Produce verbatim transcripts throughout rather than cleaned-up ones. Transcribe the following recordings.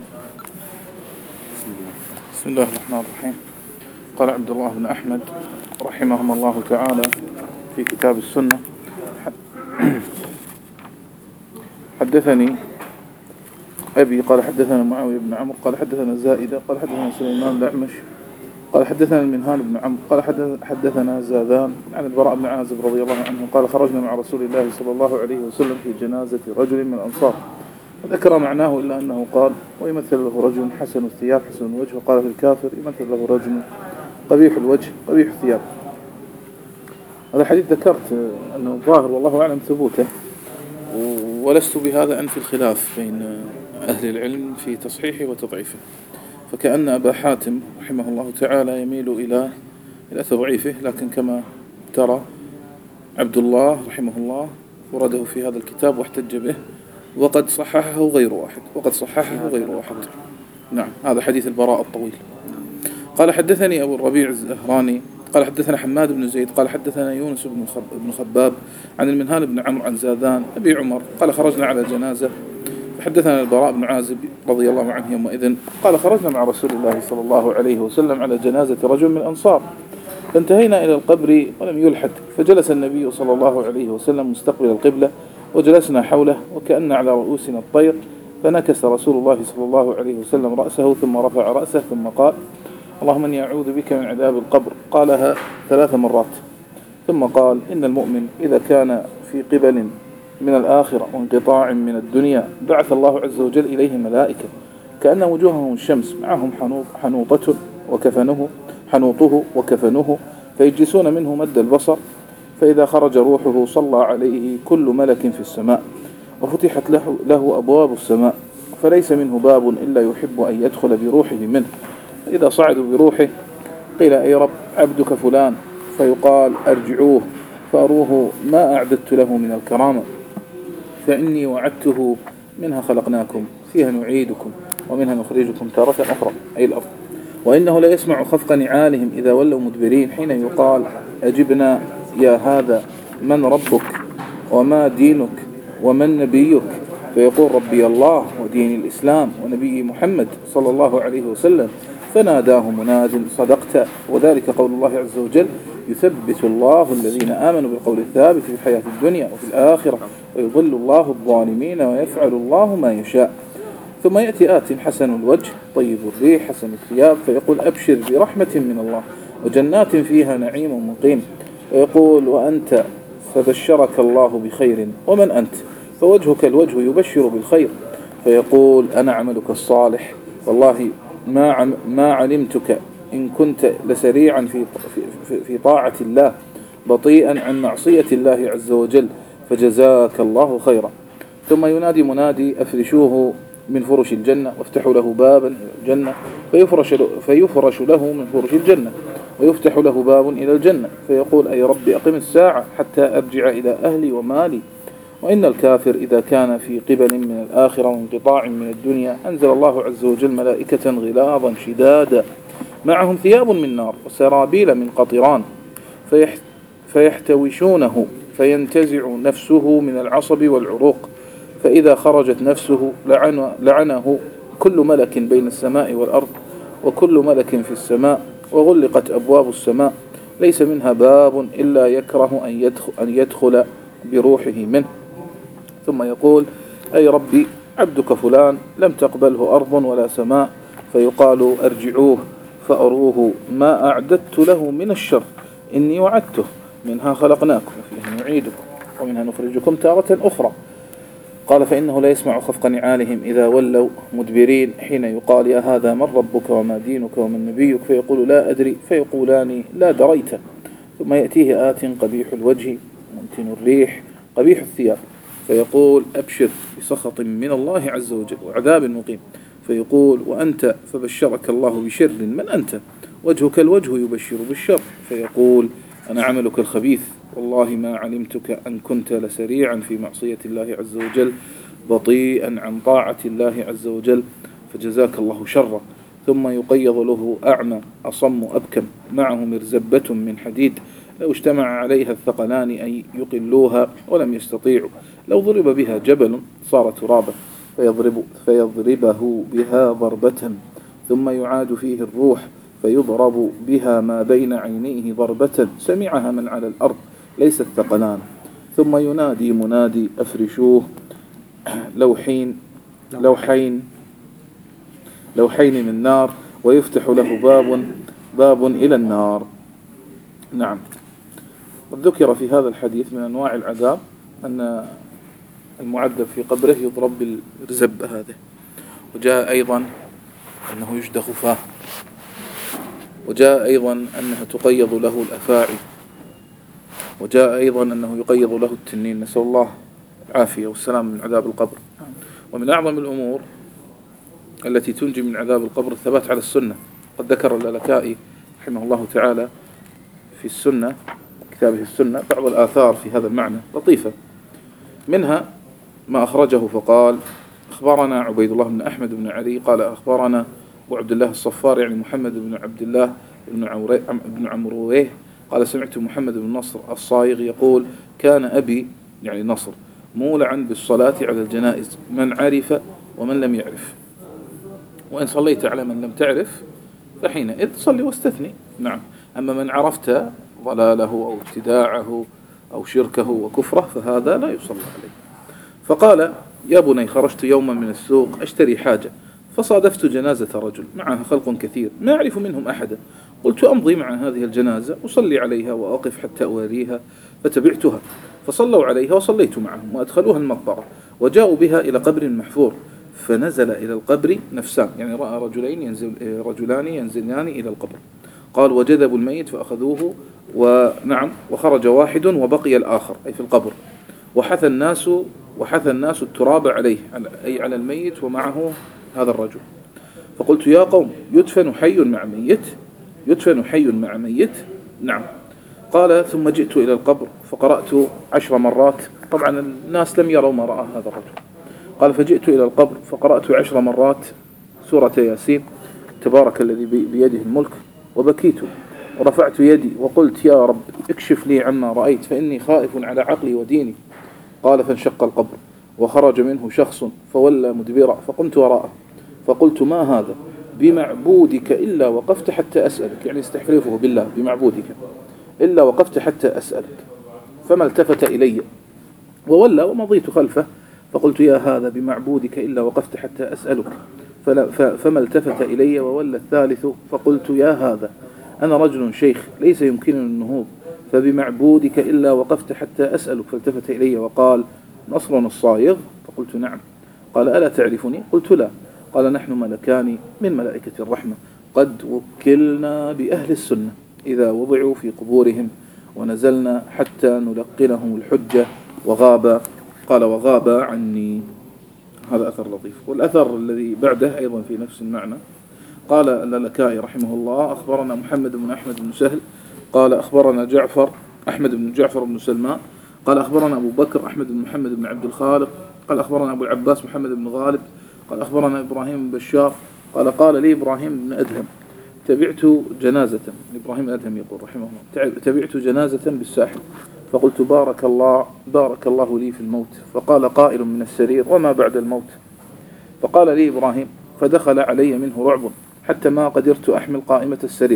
بسم الله الرحمن الرحيم. قال عبد الله بن أحمد رحمهم الله تعالى في كتاب السنة: حدثني أبي قال حدثنا معاوية بن عمرو قال حدثنا زائدة قال حدثنا سليمان الأعمش قال حدثنا المنهال بن عمرو قال حدثنا زاذان عن البراء بن عازب رضي الله عنه قال: خرجنا مع رسول الله صلى الله عليه وسلم في جنازة رجل من الأنصار، وذكر معناه إلا أنه قال: ويمثل له رجل حسن الثياب حسن الوجه، وقال في الكافر: يمثل له رجل قبيح الوجه قبيح الثياب. هذا الحديث ذكرت أنه ظاهر والله أعلم ثبوته، ولست بهذا أنفي الخلاف بين أهل العلم في تصحيحه وتضعيفه، فكأن أبا حاتم رحمه الله تعالى يميل إلى إلى تضعيفه، لكن كما ترى عبد الله رحمه الله ورده في هذا الكتاب واحتج به، وقد صححه غير واحد وقد صححه غير واحد نعم، هذا حديث البراء الطويل. قال: حدثني أبو الربيع الزهراني قال حدثنا حماد بن زيد قال حدثنا يونس بن خباب عن المنهال بن عمرو عن زاذان أبي عمر قال: خرجنا على جنازة فحدثنا البراء بن عازب رضي الله عنه يومئذ قال: خرجنا مع رسول الله صلى الله عليه وسلم على جنازة رجل من الأنصار، فانتهينا إلى القبر ولم يلحد، فجلس النبي صلى الله عليه وسلم مستقبل القبلة وجلسنا حوله وكأن على رؤوسنا الطير، فنكس رسول الله صلى الله عليه وسلم رأسه ثم رفع رأسه ثم قال: اللهم إني أعوذ بك من عذاب القبر، قالها ثلاث مرات، ثم قال: إن المؤمن إذا كان في قبل من الآخرة وانقطاع من الدنيا بعث الله عز وجل إليه ملائكة كأن وجوههم الشمس، معهم حنوطة وكفنه حنوطه وكفنه، فيجلسون منه مد البصر، فإذا خرج روحه صلى عليه كل ملك في السماء، وفتحت له, له أبواب السماء، فليس منه باب إلا يحب أن يدخل بروحه منه، إذا صعدوا بروحه قيل: أي رب عبدك فلان، فيقال: أرجعوه فأروه ما أعددت له من الكرامة، فإني وعدته منها خلقناكم فيها نعيدكم ومنها نخرجكم تارة أخرى، أي الأرض. وإنه لا يسمع خفق نعالهم إذا ولوا مدبرين، حين يقال: أجبنا يا هذا من ربك وما دينك ومن نبيك، فيقول: ربي الله ودين الإسلام ونبي محمد صلى الله عليه وسلم، فناداه مناد: صدقت. وذلك قول الله عز وجل: يثبت الله الذين آمنوا بالقول الثابت في الحياة الدنيا وفي الآخرة ويضل الله الظالمين ويفعل الله ما يشاء. ثم يأتي آت حسن الوجه طيب الريح حسن الثياب، فيقول: أبشر برحمة من الله وجنات فيها نعيم مقيم، ويقول: وأنت فبشرك الله بخير، ومن أنت؟ فوجهك الوجه يبشر بالخير، فيقول: أنا عملك الصالح، والله ما عم ما علمتك إن كنت لسريعا في في في طاعة الله بطيئا عن معصية الله عز وجل، فجزاك الله خيرا. ثم ينادي منادي: أفرشوه من فرش الجنة وافتحوا له بابا إلى الجنة، فيفرش فيفرش له من فرش الجنة ويفتح له باب إلى الجنة، فيقول: أي رب أقم الساعة حتى أرجع إلى أهلي ومالي. وإن الكافر إذا كان في قبل من الآخرة وانقطاع من الدنيا أنزل الله عز وجل ملائكة غلاظا شدادا معهم ثياب من نار وسرابيل من قطران، فيحتوشونه فينتزع نفسه من العصب والعروق، فإذا خرجت نفسه لعن لعنه كل ملك بين السماء والأرض وكل ملك في السماء، وغلقت أبواب السماء، ليس منها باب إلا يكره أن يدخل, أن يدخل بروحه منه. ثم يقول: أي ربي عبدك فلان لم تقبله أرض ولا سماء، فيقال: أرجعوه فأروه ما أعددت له من الشر، إني وعدته منها خلقناكم وفيها نعيدكم ومنها نخرجكم تارة أخرى. قال: فإنه لا يسمع خفق نعالهم إذا ولوا مدبرين، حين يقال: يا هذا من ربك وما دينك ومن نبيك، فيقول: لا أدري، فيقولان: لا دريت. ثم يأتيه آت قبيح الوجه منتن الريح قبيح الثياب، فيقول: أبشر بسخط من الله عز وجل وعذاب مقيم، فيقول: وأنت فبشرك الله بشر، من أنت؟ وجهك الوجه يبشر بالشر، فيقول: أنا عملك الخبيث، والله ما علمتك أن كنت لسريعا في معصية الله عز وجل بطيئا عن طاعة الله عز وجل، فجزاك الله شرا. ثم يقيض له أعمى أصم أبكم معه مرزبة من حديد، لو اجتمع عليها الثقلان أن يقلوها ولم يستطيعوا، لو ضرب بها جبل صار ترابا. فيضرب فيضربه بها ضربة ثم يعاد فيه الروح فيضرب بها ما بين عينيه ضربة سمعها من على الأرض ليس الثقلان ثم ينادي منادي أفرشوه لوحين لوحين لوحين من نار ويفتح له باب باب إلى النار. نعم. قد ذكر في هذا الحديث من أنواع العذاب أن المعذب في قبره يضرب بالرزب هذا، وجاء أيضا أنه يشدخ فاه، وجاء أيضا أنها تقيض له الأفاعي، وجاء أيضا أنه يقيض له التنين، نسأل الله العافية والسلام من عذاب القبر. ومن أعظم الأمور التي تنجي من عذاب القبر الثبات على السنة. قد ذكر اللالكائي رحمه الله تعالى في السنة كتابه السنة بعض الآثار في هذا المعنى لطيفة، منها ما أخرجه فقال: أخبرنا عبيد الله بن أحمد بن علي قال أخبرنا أبو عبد الله الصفار يعني محمد بن عبد الله بن عمرويه قال سمعت محمد بن نصر الصايغ يقول: كان أبي يعني نصر مولعا بالصلاة على الجنائز من عرف ومن لم يعرف، وإن صليت على من لم تعرف فحينئذ صلي واستثني. نعم. أما من عرفت ضلاله أو ابتداعه أو شركه وكفره فهذا لا يصلى عليه. فقال: يا بني خرجت يوما من السوق أشتري حاجة فصادفت جنازة رجل معها خلق كثير ما أعرف منهم أحدا، قلت أمضي مع هذه الجنازة أصلي عليها وأقف حتى أواريها، فتبعتها فصلوا عليها وصليت معهم وأدخلوها المقبرة وجاءوا بها إلى قبر محفور، فنزل إلى القبر نفسان يعني رأى رجلين ينزل رجلان ينزلان إلى القبر، قال: وجذبوا الميت فأخذوه ونعم وخرج واحد وبقي الآخر أي في القبر، وحث الناس وحث الناس التراب عليه أي على الميت ومعه هذا الرجل. فقلت: يا قوم يدفن حي مع ميت يدفن حي مع ميت؟ نعم. قال: ثم جئت إلى القبر فقرأت عشر مرات، طبعا الناس لم يروا ما رأى هذا الرجل. قال: فجئت إلى القبر فقرأت عشر مرات سورة ياسين تبارك الذي بيده الملك، وبكيت ورفعت يدي وقلت: يا رب اكشف لي عما رأيت فإني خائف على عقلي وديني. قال: فانشق القبر وخرج منه شخص فولى مدبرا، فقمت وراءه فقلت: ما هذا؟ بمعبودك إلا وقفت حتى أسألك، يعني استحلفه بالله بمعبودك إلا وقفت حتى أسألك، فما التفت إلي وولى ومضيت خلفه، فقلت: يا هذا بمعبودك إلا وقفت حتى أسألك، فما التفت إلي وولى الثالث، فقلت: يا هذا أنا رجل شيخ ليس يمكنني النهوض، فبمعبودك إلا وقفت حتى أسألك، فالتفت إلي وقال: نصر الصايغ؟ فقلت: نعم. قال: ألا تعرفني؟ قلت: لا. قال: نحن ملكان من ملائكة الرحمة قد وكلنا بأهل السنة إذا وضعوا في قبورهم ونزلنا حتى نلقنهم الحجة وغاب قال وغاب عني. هذا أثر لطيف. والأثر الذي بعده أيضا في نفس المعنى. قال اللالكائي رحمه الله: أخبرنا محمد بن أحمد بن سهل قال أخبرنا جعفر أحمد بن جعفر بن سلمان قال أخبرنا أبو بكر أحمد بن محمد بن عبد الخالق قال أخبرنا أبو العباس محمد بن غالب قال أخبرنا إبراهيم بن بشار قال قال لي إبراهيم بن أدهم: تبعت جنازة. إبراهيم بن أدهم يقول رحمه الله: تبعت جنازة بالساحل، فقلت: بارك الله بارك الله لي في الموت. فقال قائل من السرير: وما بعد الموت؟ فقال لي إبراهيم: فدخل علي منه رعب حتى ما قدرت أحمل قائمة السرير،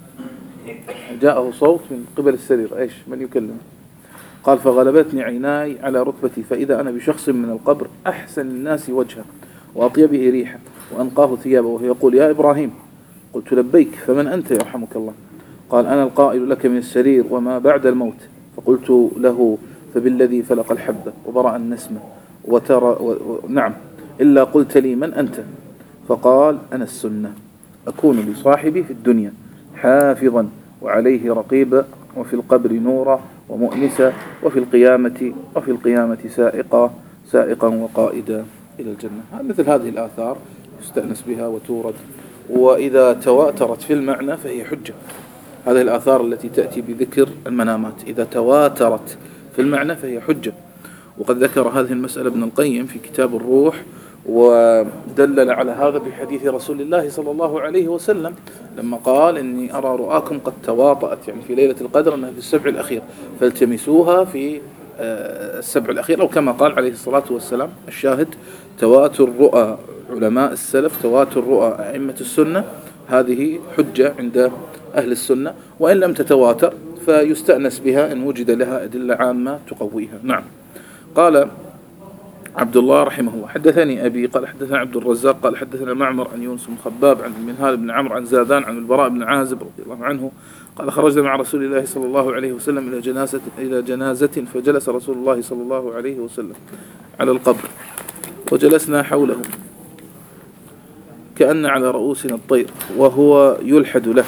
جاءه صوت من قبل السرير: إيش من يكلم؟ قال: فغلبتني عيناي على ركبتي فإذا أنا بشخص من القبر أحسن الناس وجها وأطيبه ريحا وأنقاه ثيابه وهو يقول: يا إبراهيم. قلت: لبيك، فمن أنت يرحمك الله؟ قال: أنا القائل لك من السرير: وما بعد الموت؟ فقلت له: فبالذي فلق الحبة وبرأ النسمة وترى و... و... نعم إلا قلت لي: من أنت؟ فقال: أنا السنة، أكون لصاحبي في الدنيا حافظا وعليه رقيبا وفي القبر نورا ومؤنسا وفي القيامة وفي القيامة سائقا سائقا وقائدا إلى الجنة. مثل هذه الآثار يستأنس بها وتورد، وإذا تواترت في المعنى فهي حجة. هذه الآثار التي تأتي بذكر المنامات إذا تواترت في المعنى فهي حجة. وقد ذكر هذه المسألة ابن القيم في كتاب الروح، ودلل على هذا بحديث رسول الله صلى الله عليه وسلم لما قال: إني أرى رؤاكم قد تواطأت، يعني في ليلة القدر أنها في السبع الأخير، فالتمسوها في السبع الأخير، أو كما قال عليه الصلاة والسلام. الشاهد تواتر رؤى علماء السلف، تواتر رؤى أئمة السنة، هذه حجة عند أهل السنة، وإن لم تتواتر فيستأنس بها إن وجد لها أدلة عامة تقويها. نعم. قال عبد الله رحمه الله: حدثني أبي قال حدثنا عبد الرزاق قال حدثنا معمر عن يونس بن خباب عن المنهال بن عمرو عن زادان عن البراء بن عازب رضي الله عنه قال: خرجنا مع رسول الله صلى الله عليه وسلم إلى جنازة إلى جنازة فجلس رسول الله صلى الله عليه وسلم على القبر وجلسنا حوله كأن على رؤوسنا الطير وهو يلحد له،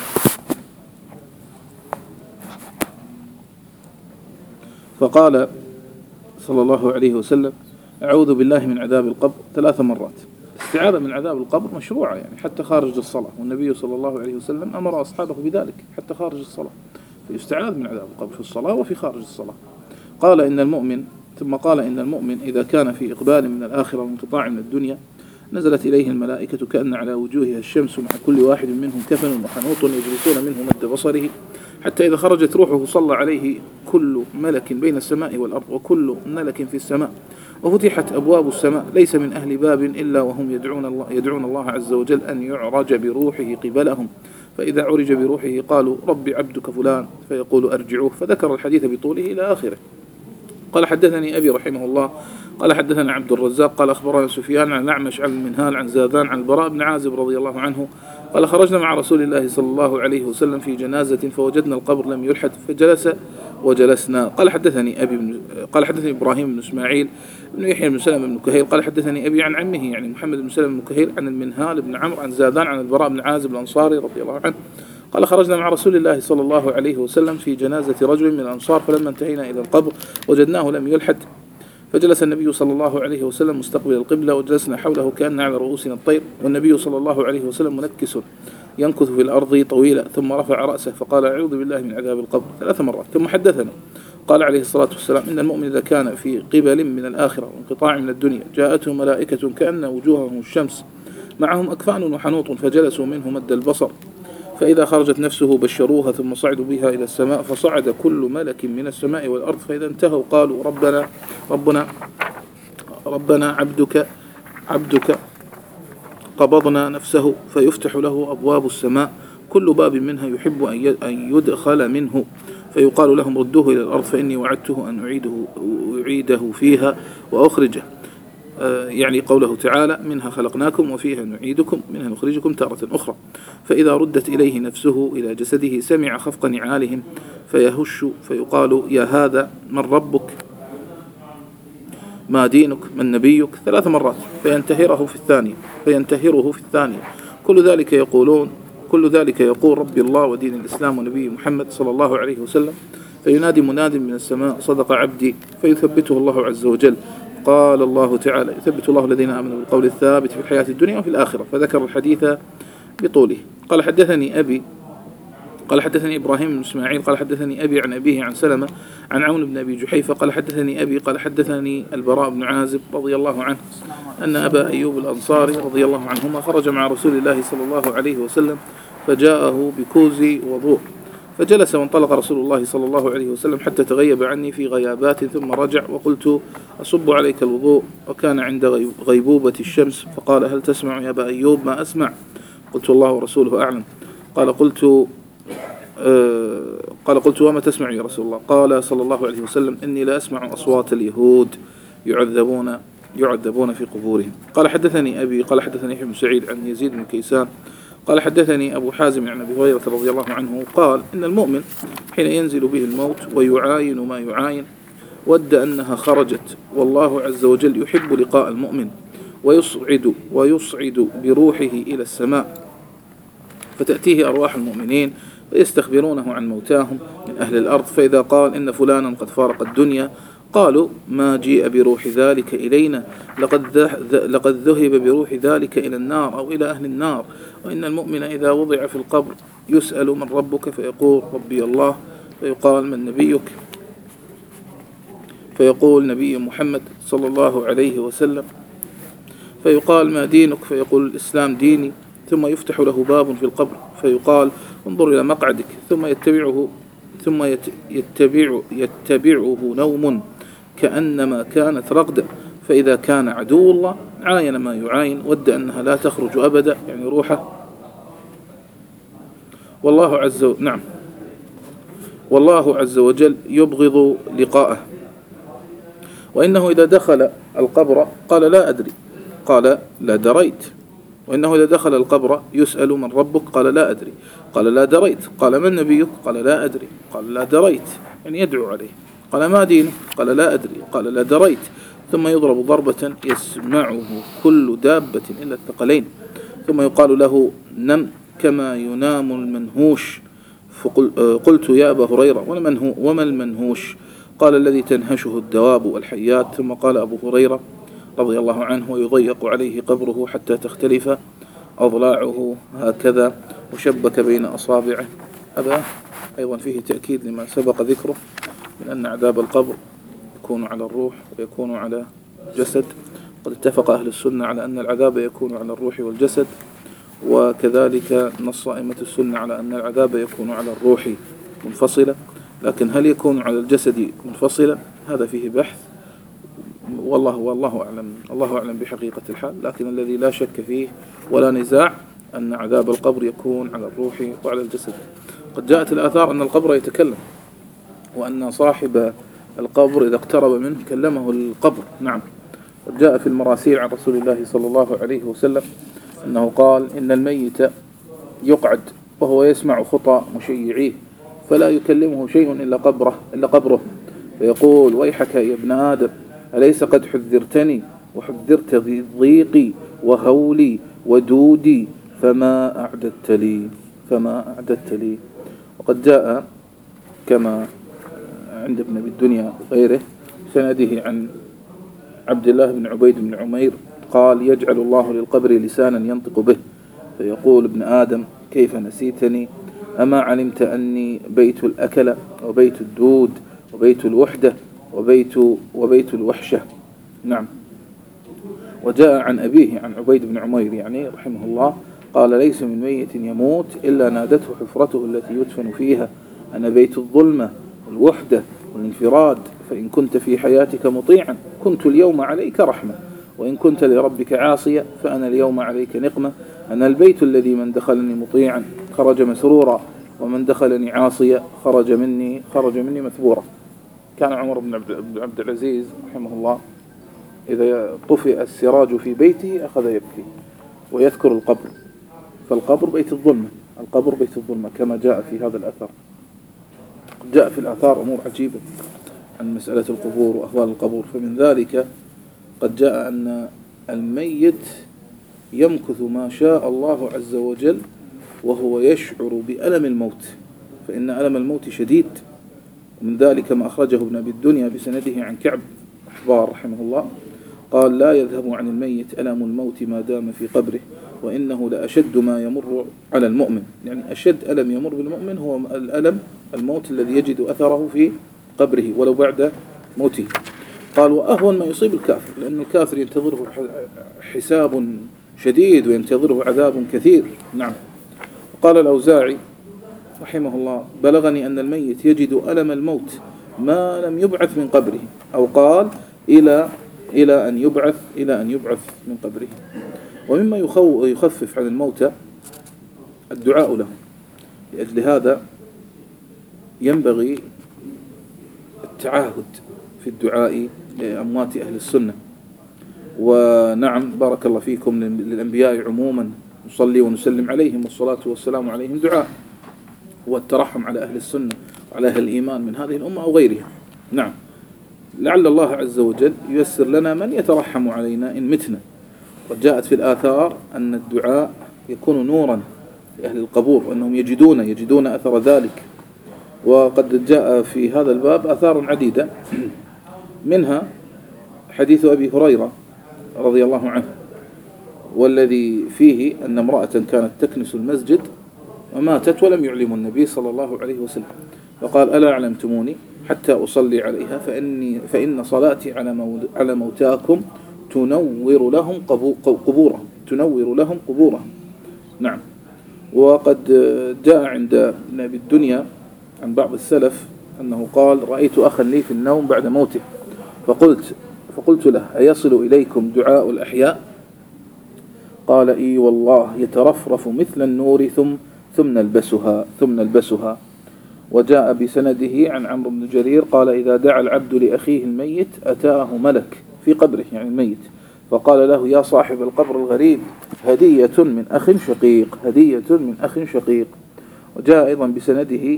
فقال صلى الله عليه وسلم: أعوذ بالله من عذاب القبر ثلاث مرات. الاستعاذة من عذاب القبر مشروعة يعني حتى خارج الصلاة، والنبي صلى الله عليه وسلم أمر أصحابه بذلك حتى خارج الصلاة، فيستعاذ من عذاب القبر في الصلاة وفي خارج الصلاة. قال إن المؤمن ثم قال إن المؤمن إذا كان في إقبال من الآخرة وانقطاع من الدنيا نزلت إليه الملائكة كأن على وجوهها الشمس، مع كل واحد منهم كفن وحنوط يجلسون منه مد بصره، حتى إذا خرجت روحه صلى عليه كل ملك بين السماء والأرض وكل ملك في السماء، وفتحت أبواب السماء ليس من أهل باب إلا وهم يدعون الله, يدعون الله عز وجل أن يعرج بروحه قبلهم، فإذا عرج بروحه قالوا: رب عبدك فلان، فيقول: أرجعوه، فذكر الحديث بطوله إلى آخره. قال حدثني أبي رحمه الله قال حدثنا عبد الرزاق قال أخبرنا سفيان عن الأعمش عن المنهال عن زادان عن البراء بن عازب رضي الله عنه قال: خرجنا مع رسول الله صلى الله عليه وسلم في جنازة فوجدنا القبر لم يلحد فجلس وجلسنا. قال حدثني أبي بن قال حدثني إبراهيم بن إسماعيل بن يحيى بن سلمة بن كهيل قال حدثني أبي عن عمه يعني محمد بن سلمة بن كهيل عن المنهال بن عمرو عن زادان عن البراء بن عازب الأنصاري رضي الله عنه قال: خرجنا مع رسول الله صلى الله عليه وسلم في جنازة رجل من الأنصار، فلما انتهينا إلى القبر وجدناه لم يلحد، فجلس النبي صلى الله عليه وسلم مستقبل القبلة وجلسنا حوله كأن على رؤوسنا الطير، والنبي صلى الله عليه وسلم منكس ينكث في الأرض طويلا، ثم رفع رأسه فقال: أعوذ بالله من عذاب القبر ثلاث مرات، ثم حدثنا قال عليه الصلاة والسلام: إن المؤمن إذا كان في قبل من الآخرة وانقطاع من الدنيا جاءته ملائكة كأن وجوههم الشمس معهم أكفان وحنوط فجلسوا منه مد البصر، فإذا خرجت نفسه بشروها ثم صعدوا بها إلى السماء، فصعد كل ملك من السماء والأرض، فإذا انتهوا قالوا: ربنا ربنا ربنا عبدك عبدك قبضنا نفسه، فيفتح له أبواب السماء كل باب منها يحب أن يدخل منه، فيقال لهم: ردوه إلى الأرض فإني وعدته أن أعيده, أعيده فيها وأخرجه، يعني قوله تعالى: منها خلقناكم وفيها نعيدكم منها نخرجكم تارة أخرى. فإذا ردت إليه نفسه إلى جسده سمع خفق نعالهم فيهش، فيقال: يا هذا من ربك ما دينك من نبيك ثلاث مرات، فينتهره في الثانية فينتهره في الثانية كل ذلك يقولون كل ذلك يقول: ربي الله ودين الإسلام ونبي محمد صلى الله عليه وسلم، فينادي مناد من السماء: صدق عبدي، فيثبته الله عز وجل. قال الله تعالى: يثبت الله الذين آمنوا بالقول الثابت في الحياة الدنيا وفي الآخرة، فذكر الحديث بطوله. قال حدثني أبي قال حدثني إبراهيم بن إسماعيل قال حدثني أبي عن أبيه عن سلمة عن عون بن أبي جحيفة قال حدثني أبي قال حدثني البراء بن عازب رضي الله عنه أن أبا أيوب الأنصاري رضي الله عنهما خرج مع رسول الله صلى الله عليه وسلم فجاءه بكوز وضوء، فجلس وانطلق رسول الله صلى الله عليه وسلم حتى تغيب عني في غيابات، ثم رجع وقلت: أصب عليك الوضوء، وكان عند غيبوبة الشمس، فقال: هل تسمع يا أبا أيوب ما أسمع؟ قلت: الله ورسوله أعلم. قال قلت آه قال قلت: وما تسمع يا رسول الله؟ قال صلى الله عليه وسلم: إني لا أسمع أصوات اليهود يعذبون يعذبون في قبورهم. قال حدثني أبي قال حدثني ابن سعيد عن يزيد بن كيسان قال حدثني أبو حازم عن أبي هريرة رضي الله عنه قال: إن المؤمن حين ينزل به الموت ويعاين ما يعاين ود أنها خرجت، والله عز وجل يحب لقاء المؤمن ويصعد ويصعد بروحه إلى السماء، فتأتيه أرواح المؤمنين فيستخبرونه عن موتاهم من أهل الأرض، فإذا قال: إن فلانا قد فارق الدنيا، قالوا: ما جيء بروح ذلك إلينا، لقد لقد ذهب بروح ذلك إلى النار أو إلى أهل النار. وإن المؤمن إذا وضع في القبر يسأل: من ربك؟ فيقول: ربي الله. فيقال: من نبيك؟ فيقول: نبي محمد صلى الله عليه وسلم. فيقال: ما دينك؟ فيقول: الإسلام ديني. ثم يفتح له باب في القبر فيقال: انظر إلى مقعدك، ثم يتبعه ثم يتبع يتبعه نوم كأنما كانت رقدة، فإذا كان عدو الله عاين ما يعاين، ود أنها لا تخرج أبدا، يعني روحه. والله عز وجل نعم والله عز وجل يبغض لقاءه. وإنه إذا دخل القبر قال لا أدري، قال لا دريت. وإنه إذا دخل القبر يسأل من ربك، قال لا أدري، قال لا دريت. قال من نبيك، قال لا أدري، قال لا دريت، يعني يدعو عليه. قال ما دينك، قال لا أدري، قال لا دريت. ثم يضرب ضربة يسمعه كل دابة إلا الثقلين، ثم يقال له نم كما ينام المنهوش. فقلت يا أبا هريرة وما المنهوش؟ قال الذي تنهشه الدواب والحيات. ثم قال أبو هريرة رضي الله عنه ويضيق عليه قبره حتى تختلف أضلاعه هكذا وشبك بين أصابعه. هذا أيضا فيه تأكيد لما سبق ذكره من أن عذاب القبر يكون على الروح ويكون على جسد. قد اتفق أهل السنة على أن العذاب يكون على الروح والجسد، وكذلك نص أئمة السنة على أن العذاب يكون على الروح منفصلة، لكن هل يكون على الجسد منفصلة؟ هذا فيه بحث، والله والله أعلم الله أعلم بحقيقة الحال. لكن الذي لا شك فيه ولا نزاع أن عذاب القبر يكون على الروح وعلى الجسد. قد جاءت الآثار أن القبر يتكلم، وأن صاحب القبر إذا اقترب منه كلمه القبر. نعم، قد جاء في المراسيل عن رسول الله صلى الله عليه وسلم أنه قال إن الميت يقعد وهو يسمع خطى مشيعيه فلا يكلمه شيء إلا قبره إلا قبره فيقول ويحك يا ابن آدم أليس قد حذرتني وحذرت ضيقي وهولي ودودي فما أعددت لي فما أعددت لي. وقد جاء كما عند ابن أبي الدنيا وغيره سنده عن عبد الله بن عبيد بن عمير قال يجعل الله للقبر لسانا ينطق به فيقول ابن آدم كيف نسيتني أما علمت أني بيت الأكل وبيت الدود وبيت الوحدة وبيت, وبيت الوحشة. نعم. وجاء عن أبيه عن عبيد بن عمير يعني رحمه الله قال ليس من ميت يموت إلا نادته حفرته التي يدفن فيها أنا بيت الظلمة والوحدة والانفراد فإن كنت في حياتك مطيعا كنت اليوم عليك رحمة وإن كنت لربك عاصيا فأنا اليوم عليك نقمة أنا البيت الذي من دخلني مطيعا خرج مسرورا ومن دخلني عاصيا خرج مني خرج مني مثبورا. كان عمر بن عبد العزيز رحمه الله إذا طفئ السراج في بيته أخذ يبكي ويذكر القبر، فالقبر بيت الظلمة، القبر بيت الظلمة كما جاء في هذا الأثر. جاء في الآثار أمور عجيبة عن مسألة القبور وأهوال القبور، فمن ذلك قد جاء أن الميت يمكث ما شاء الله عز وجل وهو يشعر بألم الموت، فإن ألم الموت شديد. ومن ذلك ما أخرجه ابن أبي الدنيا بسنده عن كعب أحبار رحمه الله قال لا يذهب عن الميت ألم الموت ما دام في قبره وإنه لأشد ما يمر على المؤمن، يعني أشد ألم يمر بالمؤمن هو الألم الموت الذي يجد أثره في قبره ولو بعد موته. قال وأهون ما يصيب الكافر لأن الكافر ينتظره حساب شديد وينتظره عذاب كثير. نعم. قال الأوزاعي رحمه الله بلغني أن الميت يجد ألم الموت ما لم يبعث من قبره، أو قال إلى إلى أن يبعث إلى أن يبعث من قبره. ومما يخفف عن الموتى الدعاء لهم، لأجل هذا ينبغي التعاهد في الدعاء لأموات أهل السنة. ونعم بارك الله فيكم للأنبياء عموما نصلي ونسلم عليهم والصلاة والسلام عليهم دعاء والترحم على أهل السنة وعلى أهل الإيمان من هذه الأمة أو غيرها. نعم، لعل الله عز وجل ييسر لنا من يترحم علينا إن متنا. قد جاءت في الآثار أن الدعاء يكون نورا لأهل القبور وأنهم يجدون يجدون أثر ذلك. وقد جاء في هذا الباب آثار عديدة منها حديث أبي هريرة رضي الله عنه والذي فيه أن امرأة كانت تكنس المسجد وماتت ولم يعلم النبي صلى الله عليه وسلم فقال ألا علمتموني حتى أصلي عليها فإني فإن صلاتي على على موتاكم تنور لهم قبورهم تنور لهم قبورهم. نعم. وقد جاء عند ابن أبي الدنيا عن بعض السلف أنه قال رأيت أخا لي في النوم بعد موته فقلت فقلت له: أيصل إليكم دعاء الأحياء؟ قال: إي والله يترفرف مثل النور ثم ثم نلبسها ثم نلبسها. وجاء بسنده عن عمرو بن جرير قال: إذا دعا العبد لأخيه الميت أتاه ملك في قبره، يعني الميت، فقال له: يا صاحب القبر الغريب، هدية من أخ شقيق، هدية من أخ شقيق. وجاء أيضا بسنده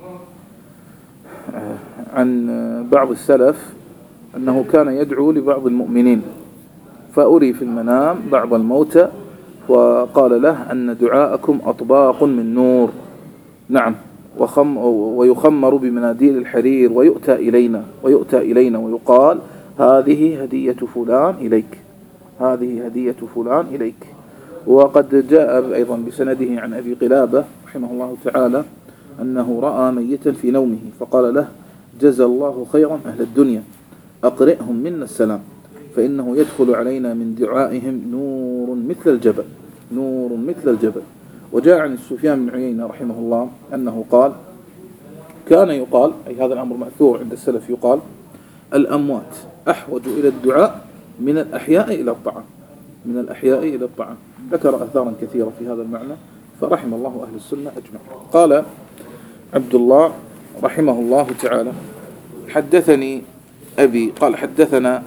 عن بعض السلف أنه كان يدعو لبعض المؤمنين، فأري في المنام بعض الموتى وقال له أن دعاءكم أطباق من نور، نعم، وخم ويخمر بمناديل الحرير، ويؤتى إلينا ويؤتى إلينا ويقال: هذه هدية فلان إليك، هذه هدية فلان إليك. وقد جاء أيضا بسنده عن أبي قلابة رحمه الله تعالى أنه رأى ميتا في نومه فقال له: جزى الله خيرا أهل الدنيا، أقرئهم منا السلام، فإنه يدخل علينا من دعائهم نور مثل الجبل، نور مثل الجبل. وجاء عن سفيان بن عيينة رحمه الله أنه قال: كان يقال، أي هذا الأمر مأثور عند السلف، يقال: الأموات أحوج إلى الدعاء من الأحياء إلى الطعام، من الأحياء إلى الطعام. ذكر أثارا كثيرة في هذا المعنى، فرحم الله أهل السنة أجمع. قال عبد الله رحمه الله تعالى: حدثني أبي، قال حدثنا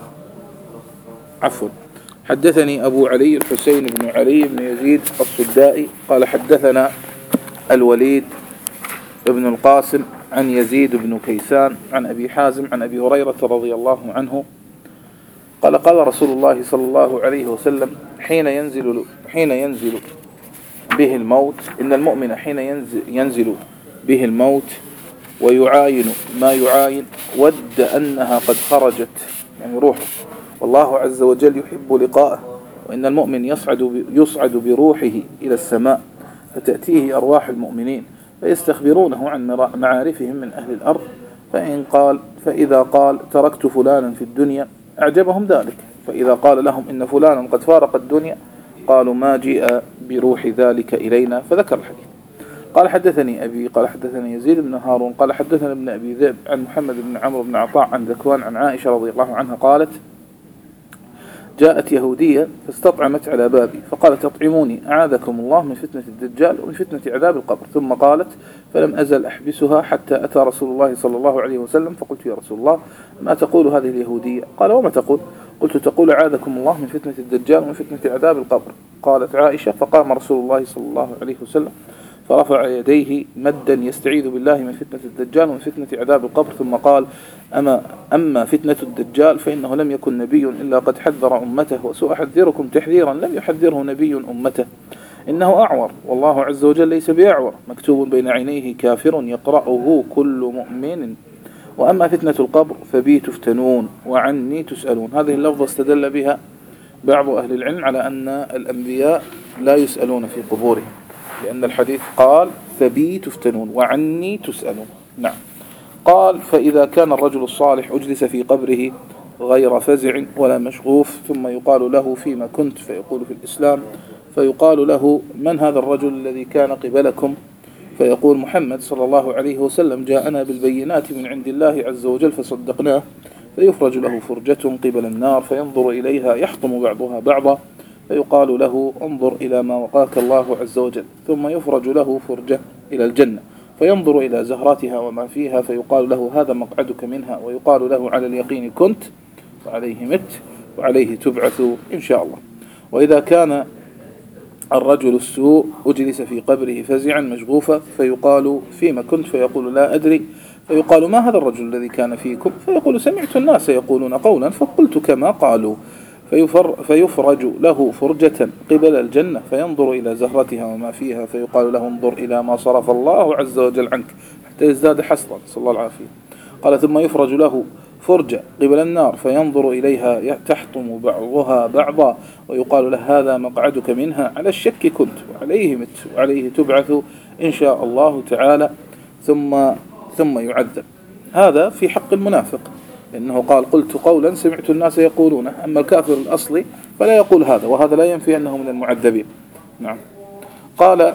عفوا حدثني أبو علي الحسين بن علي بن يزيد الصدائي قال حدثنا الوليد بن القاسم عن يزيد بن كيسان عن أبي حازم عن أبي هريرة رضي الله عنه قال: قال رسول الله صلى الله عليه وسلم: حين ينزل حين ينزل به الموت، إن المؤمن حين ينزل, ينزل به الموت ويعاين ما يعاين ود أنها قد خرجت، يعني روحه، والله عز وجل يحب لقاءه. وإن المؤمن يصعد يصعد بروحه إلى السماء فتأتيه أرواح المؤمنين فيستخبرونه عن معارفهم من أهل الأرض، فإن قال فإذا قال: تركت فلانا في الدنيا أعجبهم ذلك، فإذا قال لهم: إن فلانا قد فارق الدنيا، قالوا: ما جيء بروح ذلك إلينا، فذكر الحديث. قال حدثني أبي، قال حدثني يزيد بن هارون قال حدثنا ابن أبي ذئب عن محمد بن عمرو بن عطاء عن ذكوان عن عائشة رضي الله عنها قالت: جاءت يهودية فاستطعمت على بابي فقالت: اطعموني أعاذكم الله من فتنة الدجال ومن فتنة عذاب القبر. ثم قالت: فلم أزل أحبسها حتى أتى رسول الله صلى الله عليه وسلم، فقلت: يا رسول الله، ما تقول هذه اليهودية؟ قال: وما تقول؟ قلت: تقول: أعاذكم الله من فتنة الدجال ومن فتنة عذاب القبر. قالت عائشة: فقام رسول الله صلى الله عليه وسلم فرفع يديه مدا يستعيذ بالله من فتنة الدجال ومن فتنة عذاب القبر، ثم قال: أما, أما فتنة الدجال فإنه لم يكن نبي إلا قد حذر أمته، وسأحذركم تحذيرا لم يحذره نبي أمته. إنه أعور، والله عز وجل ليس بأعور، مكتوب بين عينيه كافر يقرأه كل مؤمن. وأما فتنة القبر فبي تفتنون وعني تسألون. هذه اللفظة استدل بها بعض أهل العلم على أن الأنبياء لا يسألون في قبورهم، لأن الحديث قال: فبي تفتنون وعني تسألون. نعم. قال: فإذا كان الرجل الصالح أجلس في قبره غير فزع ولا مشغوف، ثم يقال له: فيما كنت؟ فيقول: في الإسلام. فيقال له: من هذا الرجل الذي كان قبلكم؟ فيقول: محمد صلى الله عليه وسلم جاءنا بالبينات من عند الله عز وجل فصدقناه. فيفرج له فرجة قبل النار فينظر إليها يحطم بعضها بعضا، فيقال له: انظر إلى ما وقاك الله عز وجل. ثم يفرج له فرجة إلى الجنة فينظر إلى زهراتها وما فيها، فيقال له: هذا مقعدك منها. ويقال له: على اليقين كنت وعليه مت وعليه تبعث إن شاء الله. وإذا كان الرجل السوء أجلس في قبره فزعا مشغوفا، فيقال: فيما كنت؟ فيقول: لا أدري. فيقال: ما هذا الرجل الذي كان فيكم؟ فيقول: سمعت الناس يقولون قولا فقلت كما قالوا. فيفر فيفرج له فرجة قبل الجنة فينظر إلى زهرتها وما فيها، فيقال له: انظر إلى ما صرف الله عز وجل عنك، حتى يزداد حسرا، صلى الله العافية. قال: ثم يفرج له فرجة قبل النار فينظر إليها تحطم بعضها بعضا، ويقال له: هذا مقعدك منها، على الشك كنت وعليه مت وعليه تبعث إن شاء الله تعالى. ثم ثم يعذب. هذا في حق المنافق، لأنه قال: قلت قولا سمعت الناس يقولونه. أما الكافر الأصلي فلا يقول هذا، وهذا لا ينفي أنه من المعذبين. نعم. قال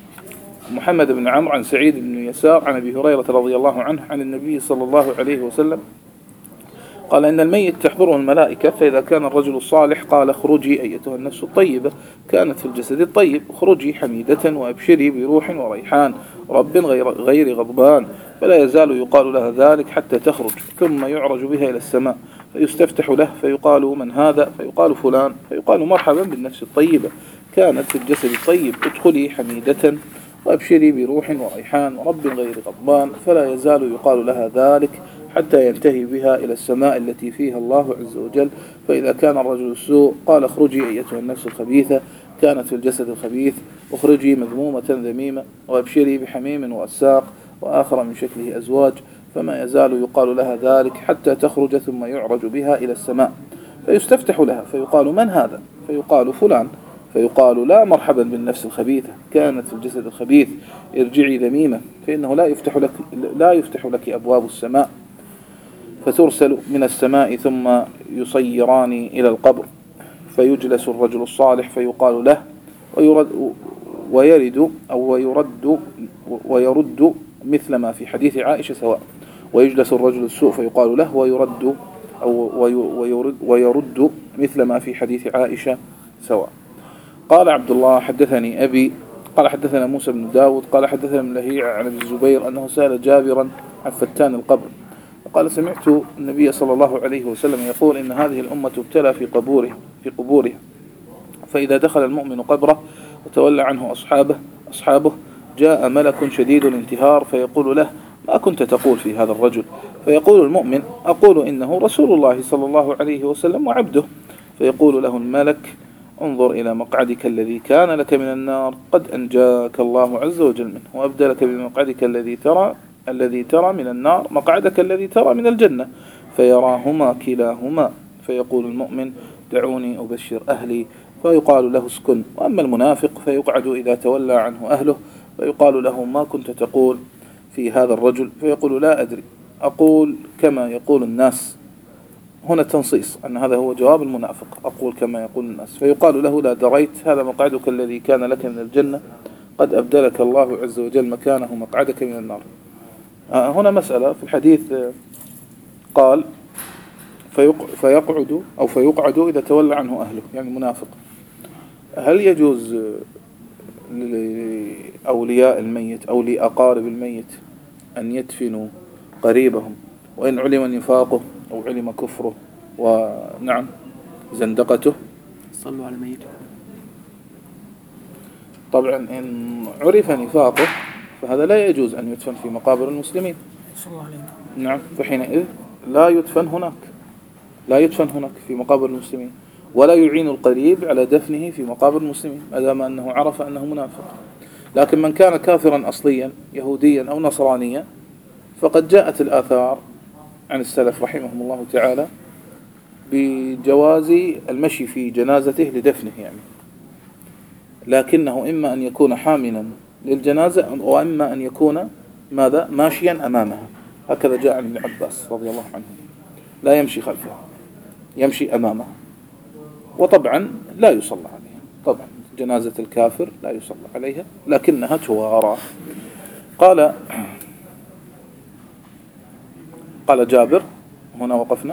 محمد بن عمرو عن سعيد بن يسار عن أبي هريرة رضي الله عنه عن النبي صلى الله عليه وسلم قال إن الميت تحضره الملائكة، فإذا كان الرجل الصالح قال اخرجي أيتها النفس الطيبة كانت في الجسد الطيب، اخرجي حميدة وأبشري بروح وريحان رب غير, غير غضبان، فلا يزال يقال لها ذلك حتى تخرج، ثم يعرج بها إلى السماء فيستفتح له فيقال من هذا؟ فيقال فلان، فيقال مرحبا بالنفس الطيبة كانت في الجسد الطيب، ادخلي حميدة وأبشري بروح وريحان رب غير غضبان، فلا يزال يقال لها ذلك حتى ينتهي بها إلى السماء التي فيها الله عز وجل. فإذا كان الرجل السوء قال اخرجي أيتها النفس الخبيثة كانت في الجسد الخبيث، اخرجي مذمومة ذميمة وأبشري بحميم وأساق وآخر من شكله أزواج، فما يزال يقال لها ذلك حتى تخرج، ثم يعرج بها إلى السماء فيستفتح لها فيقال من هذا؟ فيقال فلان، فيقال لا مرحبا بالنفس الخبيثة كانت في الجسد الخبيث، ارجعي ذميمة، فإنه لا يفتح لك لا يفتح لك أبواب السماء، فترسل من السماء ثم يصيران إلى القبر، فيجلس الرجل الصالح فيقال له ويرد ويرد أو ويرد ويرد مثل ما في حديث عائشة سواء، ويجلس الرجل السوء فيقال له ويرد أو ويرد, ويرد مثل ما في حديث عائشة سواء. قال عبد الله حدثني أبي قال حدثنا موسى بن داود قال حدثنا من لهيع عن ابن الزبير أنه سأل جابرا عن فتان القبر، قال سمعت النبي صلى الله عليه وسلم يقول إن هذه الأمة تبتلى في قبورها في قبورها فإذا دخل المؤمن قبره وتولى عنه أصحابه أصحابه جاء ملك شديد الانتهار فيقول له ما كنت تقول في هذا الرجل؟ فيقول المؤمن أقول إنه رسول الله صلى الله عليه وسلم وعبده، فيقول له الملك انظر إلى مقعدك الذي كان لك من النار قد أنجاك الله عز وجل منه، وأبدلك بمقعدك الذي ترى الذي ترى من النار مقعدك الذي ترى من الجنة، فيراهما كلاهما، فيقول المؤمن دعوني أبشر أهلي، فيقال له اسكن. وأما المنافق فيقعد إذا تولى عنه أهله فيقال له ما كنت تقول في هذا الرجل؟ فيقول لا أدري أقول كما يقول الناس. هنا تنصيص أن هذا هو جواب المنافق، أقول كما يقول الناس، فيقال له لا دريت هذا مقعدك الذي كان لك من الجنة قد أبدلك الله عز وجل مكانه مقعدك من النار. هنا مسألة في الحديث قال فيقعد أو فيقعد إذا تولى عنه أهله يعني منافق، هل يجوز لأولياء الميت أو لأقارب الميت أن يدفنوا قريبهم وإن علم نفاقه أو علم كفره ونعم زندقته؟ صلوا على الميت. طبعا إن عرف نفاقه فهذا لا يجوز أن يدفن في مقابر المسلمين. صلوا عليه. نعم، فحينئذ لا يدفن هناك لا يدفن هناك في مقابر المسلمين، ولا يعين القريب على دفنه في مقابر المسلمين ما دام أنه عرف أنه منافق. لكن من كان كافرا أصليا يهوديا أو نصرانيا فقد جاءت الآثار عن السلف رحمهم الله تعالى بجواز المشي في جنازته لدفنه يعني، لكنه إما أن يكون حاملا للجنازة وإما أن يكون ماذا ماشيا أمامها، هكذا جاء عن ابن عباس رضي الله عنه، لا يمشي خلفها يمشي أمامها. وطبعا لا يصلى عليها، طبعا جنازة الكافر لا يصلى عليها لكنها توارى. قال قال جابر هنا وقفنا.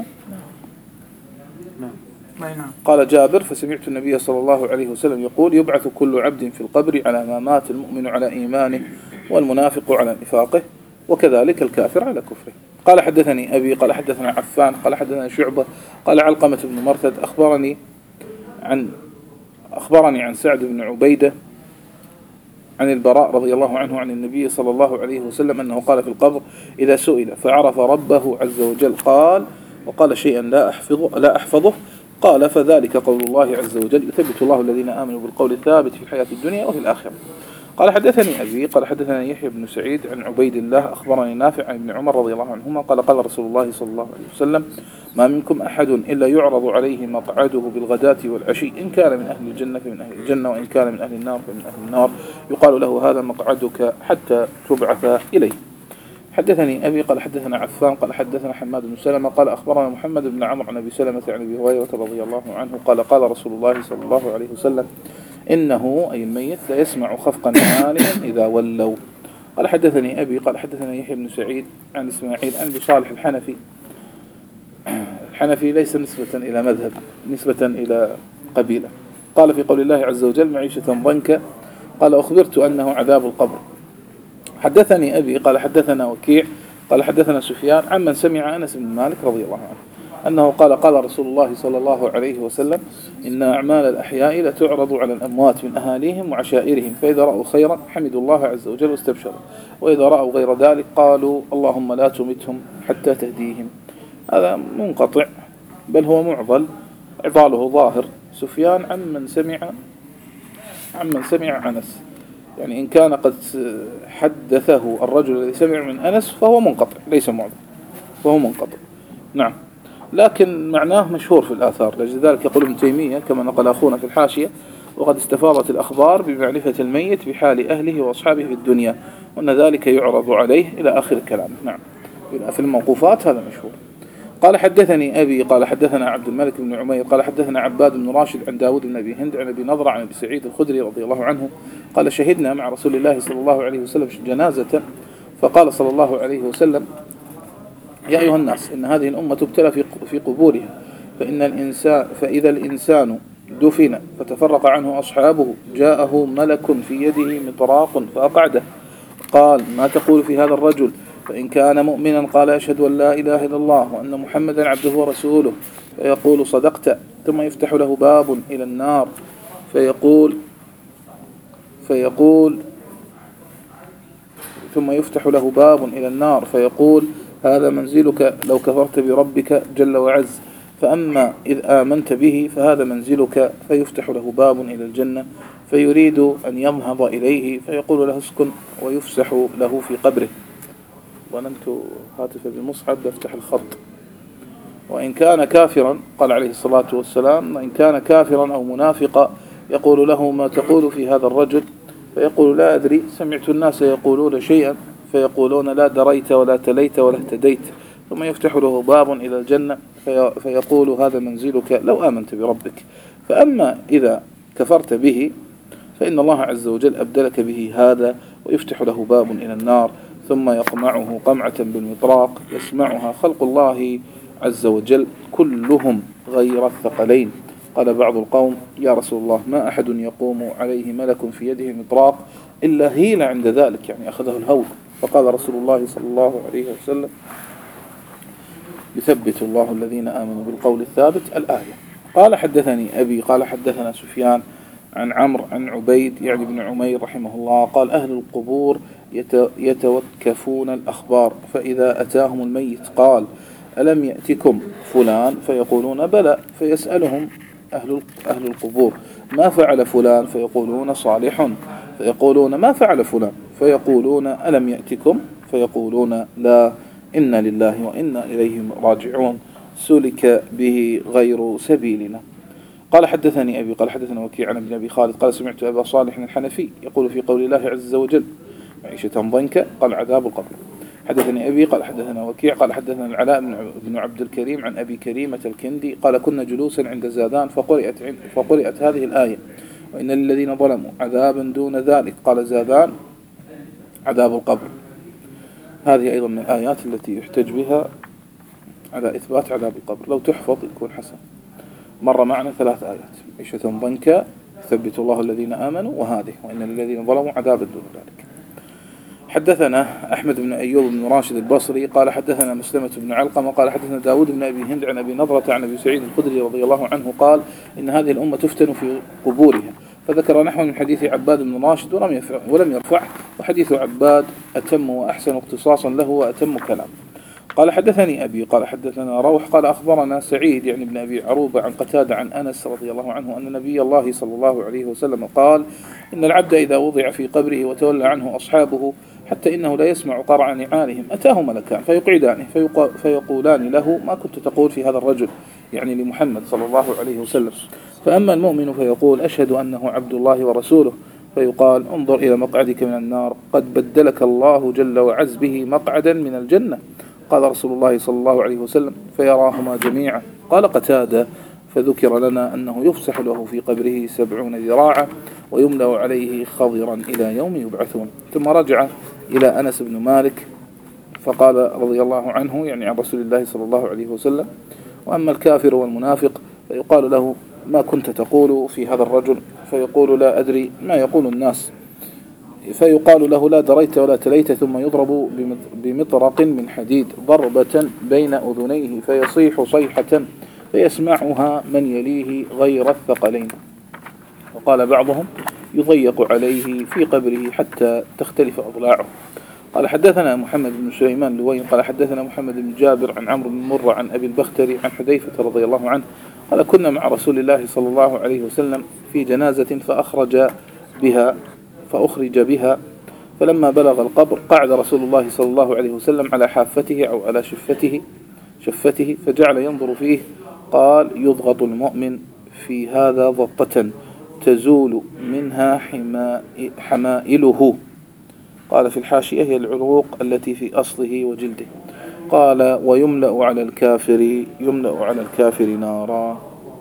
قال جابر فسمعت النبي صلى الله عليه وسلم يقول يبعث كل عبد في القبر على ما مات، المؤمن على إيمانه والمنافق على نفاقه وكذلك الكافر على كفره. قال حدثني أبي قال حدثنا عفان قال حدثنا شعبة قال علقمة بن مرثد أخبرني عن أخبرني عن سعد بن عبيدة عن البراء رضي الله عنه عن النبي صلى الله عليه وسلم أنه قال في القبر إذا سئل فعرف ربه عز وجل قال وقال شيئا لا أحفظه, لا أحفظه قال فذلك قول الله عز وجل يثبت الله الذين آمنوا بالقول الثابت في الحياة الدنيا وفي الآخرة. قال حدثني أبي قال حدثني يحيى بن سعيد عن عبيد الله أخبرني نافع عن ابن عمر رضي الله عنهما قال قال رسول الله صلى الله عليه وسلم ما منكم أحد إلا يعرض عليه مقعده بالغداة والعشي إن كان من أهل الجنة فمن أهل الجنة وإن كان من أهل النار فمن أهل النار يقال له هذا مقعدك حتى تبعث إليه. حدثني أبي قال حدثنا عفان قال حدثنا حماد بن سلمة قال أخبرنا محمد بن عمرو عن أبي سلمة عن أبي هريرة رضي الله عنه قال قال رسول الله صلى الله عليه وسلم إنه أي الميت لا يسمع خفق نعالهم إذا ولوا. قال حدثني أبي قال حدثنا يحيى بن سعيد عن إسماعيل عن أبي صالح الحنفي حنفي ليس نسبة إلى مذهب، نسبة إلى قبيلة. قال في قول الله عز وجل معيشة ضنكا، قال أخبرت أنه عذاب القبر. حدثني أبي قال حدثنا وكيع قال حدثنا سفيان عمن سمع أنس بن مالك رضي الله عنه أنه قال قال رسول الله صلى الله عليه وسلم إن أعمال الأحياء لتعرض على الأموات من أهاليهم وعشائرهم، فإذا رأوا خيرا حمدوا الله عز وجل واستبشروا، وإذا رأوا غير ذلك قالوا اللهم لا تمتهم حتى تهديهم. هذا منقطع بل هو معضل، عضاله ظاهر. سفيان عمن سمع عمن سمع أنس، يعني إن كان قد حدثه الرجل الذي سمع من أنس فهو منقطع ليس معضل، فهو منقطع. نعم، لكن معناه مشهور في الآثار، لذلك يقول ابن تيمية كما نقل أخونا في الحاشية وقد استفاضت الأخبار بمعرفة الميت بحال أهله وأصحابه في الدنيا، وأن ذلك يعرض عليه إلى آخر الكلام. نعم، في الموقوفات هذا مشهور. قال حدثني أبي قال حدثنا عبد الملك بن عمير قال حدثنا عباد بن راشد عن داود بن أبي هند عن أبي نضرة عن أبي سعيد الخدري رضي الله عنه قال شهدنا مع رسول الله صلى الله عليه وسلم جنازة، فقال صلى الله عليه وسلم يا أيها الناس إن هذه الأمة تبتلى في في قبورها، فإن الإنسان فإذا الإنسان دفن فتفرق عنه أصحابه جاءه ملك في يده مطراق فأقعده، قال ما تقول في هذا الرجل؟ فإن كان مؤمنا قال أشهد أن لا إله إلا الله وأن محمدا عبده ورسوله، فيقول صدقت، ثم يفتح له باب إلى النار فيقول فيقول ثم يفتح له باب إلى النار فيقول هذا منزلك لو كفرت بربك جل وعز، فأما إذ آمنت به فهذا منزلك، فيفتح له باب إلى الجنة فيريد أن ينهض إليه فيقول له اسكن، ويفسح له في قبره. ظننت هاتف بالمصحف بفتح الخط. وإن كان كافرا قال عليه الصلاة والسلام وإن كان كافرا أو منافقا يقول له ما تقول في هذا الرجل؟ فيقول لا أدري، سمعت الناس يقولون شيئا فيقولون لا دريت ولا تليت ولا اهتديت، ثم يفتح له باب إلى الجنة فيقول هذا منزلك لو آمنت بربك، فأما إذا كفرت به فإن الله عز وجل أبدلك به هذا، ويفتح له باب إلى النار ثم يقمعه قمعة بالمطراق يسمعها خلق الله عز وجل كلهم غير الثقلين. قال بعض القوم يا رسول الله ما أحد يقوم عليه ملك في يده مطراق إلا هيل عند ذلك، يعني أخذه الهول. فقال رسول الله صلى الله عليه وسلم يثبت الله الذين آمنوا بالقول الثابت، الآية. قال حدثني أبي قال حدثنا سفيان عن عمرو عن عبيد يعني بن عمير رحمه الله قال أهل القبور يتوكفون الأخبار، فإذا أتاهم الميت قال ألم يأتكم فلان؟ فيقولون بلى، فيسألهم أهل أهل القبور ما فعل فلان؟ فيقولون صالح، فيقولون ما فعل فلان؟ فيقولون ألم يأتكم؟ فيقولون لا، إنا لله وإنا إليه راجعون، سلك به غير سبيلنا. قال حدثني أبي قال حدثنا وكيع عن ابن أبي خالد قال سمعت أبا صالح الحنفي يقول في قول الله عز وجل معيشة ضنكا قال عذاب القبر. حدثني أبي قال حدثنا وكيع قال حدثنا العلاء بن عبد الكريم عن أبي كريمة الكندي قال كنا جلوسا عند زادان فقرأت, فقرأت هذه الآية وإن للذين ظلموا عذابا دون ذلك، قال زادان عذاب القبر. هذه أيضا من الآيات التي يحتج بها على إثبات عذاب القبر، لو تحفظ يكون حسن. مر معنا ثلاث آيات، معيشة ضنكا ثبت الله الذين آمنوا، وهذه وإن للذين ظلموا عذابا دون ذلك. حدثنا أحمد بن أيوب بن راشد البصري قال حدثنا مسلمة بن علقمة قال حدثنا داود بن أبي هند عن أبي نضرة عن أبي سعيد الخدري رضي الله عنه قال إن هذه الأمة تفتن في قبورها، فذكر نحو من حديث عباد بن راشد ولم ولم يرفعه، وحديث عباد أتم وأحسن اختصاصا له وأتم كلام. قال حدثني أبي قال حدثنا روح قال أخبرنا سعيد يعني ابن أبي عروبة عن قتادة عن أنس رضي الله عنه أن نبي الله صلى الله عليه وسلم قال إن العبد إذا وضع في قبره وتولى عنه أصحابه حتى إنه لا يسمع قرع نعالهم أتاه ملكان فيقعدانه فيقولان له ما كنت تقول في هذا الرجل، يعني لمحمد صلى الله عليه وسلم. فأما المؤمن فيقول أشهد أنه عبد الله ورسوله، فيقال انظر إلى مقعدك من النار قد بدلك الله جل وعز به مقعدا من الجنة. قال رسول الله صلى الله عليه وسلم فيراهما جميعا. قال قتادة فذكر لنا أنه يفسح له في قبره سبعون ذراعا ويملأ عليه خضرا إلى يوم يبعثون. ثم رجع إلى أنس بن مالك فقال رضي الله عنه يعني عن رسول الله صلى الله عليه وسلم وأما الكافر والمنافق فيقال له ما كنت تقول في هذا الرجل؟ فيقول لا أدري ما يقول الناس. فيقال له لا دريت ولا تليت، ثم يضرب بمطرق من حديد ضربة بين أذنيه فيصيح صيحة فيسمعها من يليه غير الثقلين. وقال بعضهم يضيق عليه في قبره حتى تختلف أضلاعه. قال حدثنا محمد بن سليمان لوين قال حدثنا محمد بن جابر عن عمرو بن مرة عن أبي البختري عن حذيفة رضي الله عنه قال كنا مع رسول الله صلى الله عليه وسلم في جنازة فأخرج بها فأخرج بها فلما بلغ القبر قعد رسول الله صلى الله عليه وسلم على حافته أو على شفته شفته فجعل ينظر فيه. قال يضغط المؤمن في هذا ضغطة تزول منها حمائله. قال في الحاشية هي العروق التي في أصله وجلده. قال ويملأ على الكافر يملأ على الكافر نارا.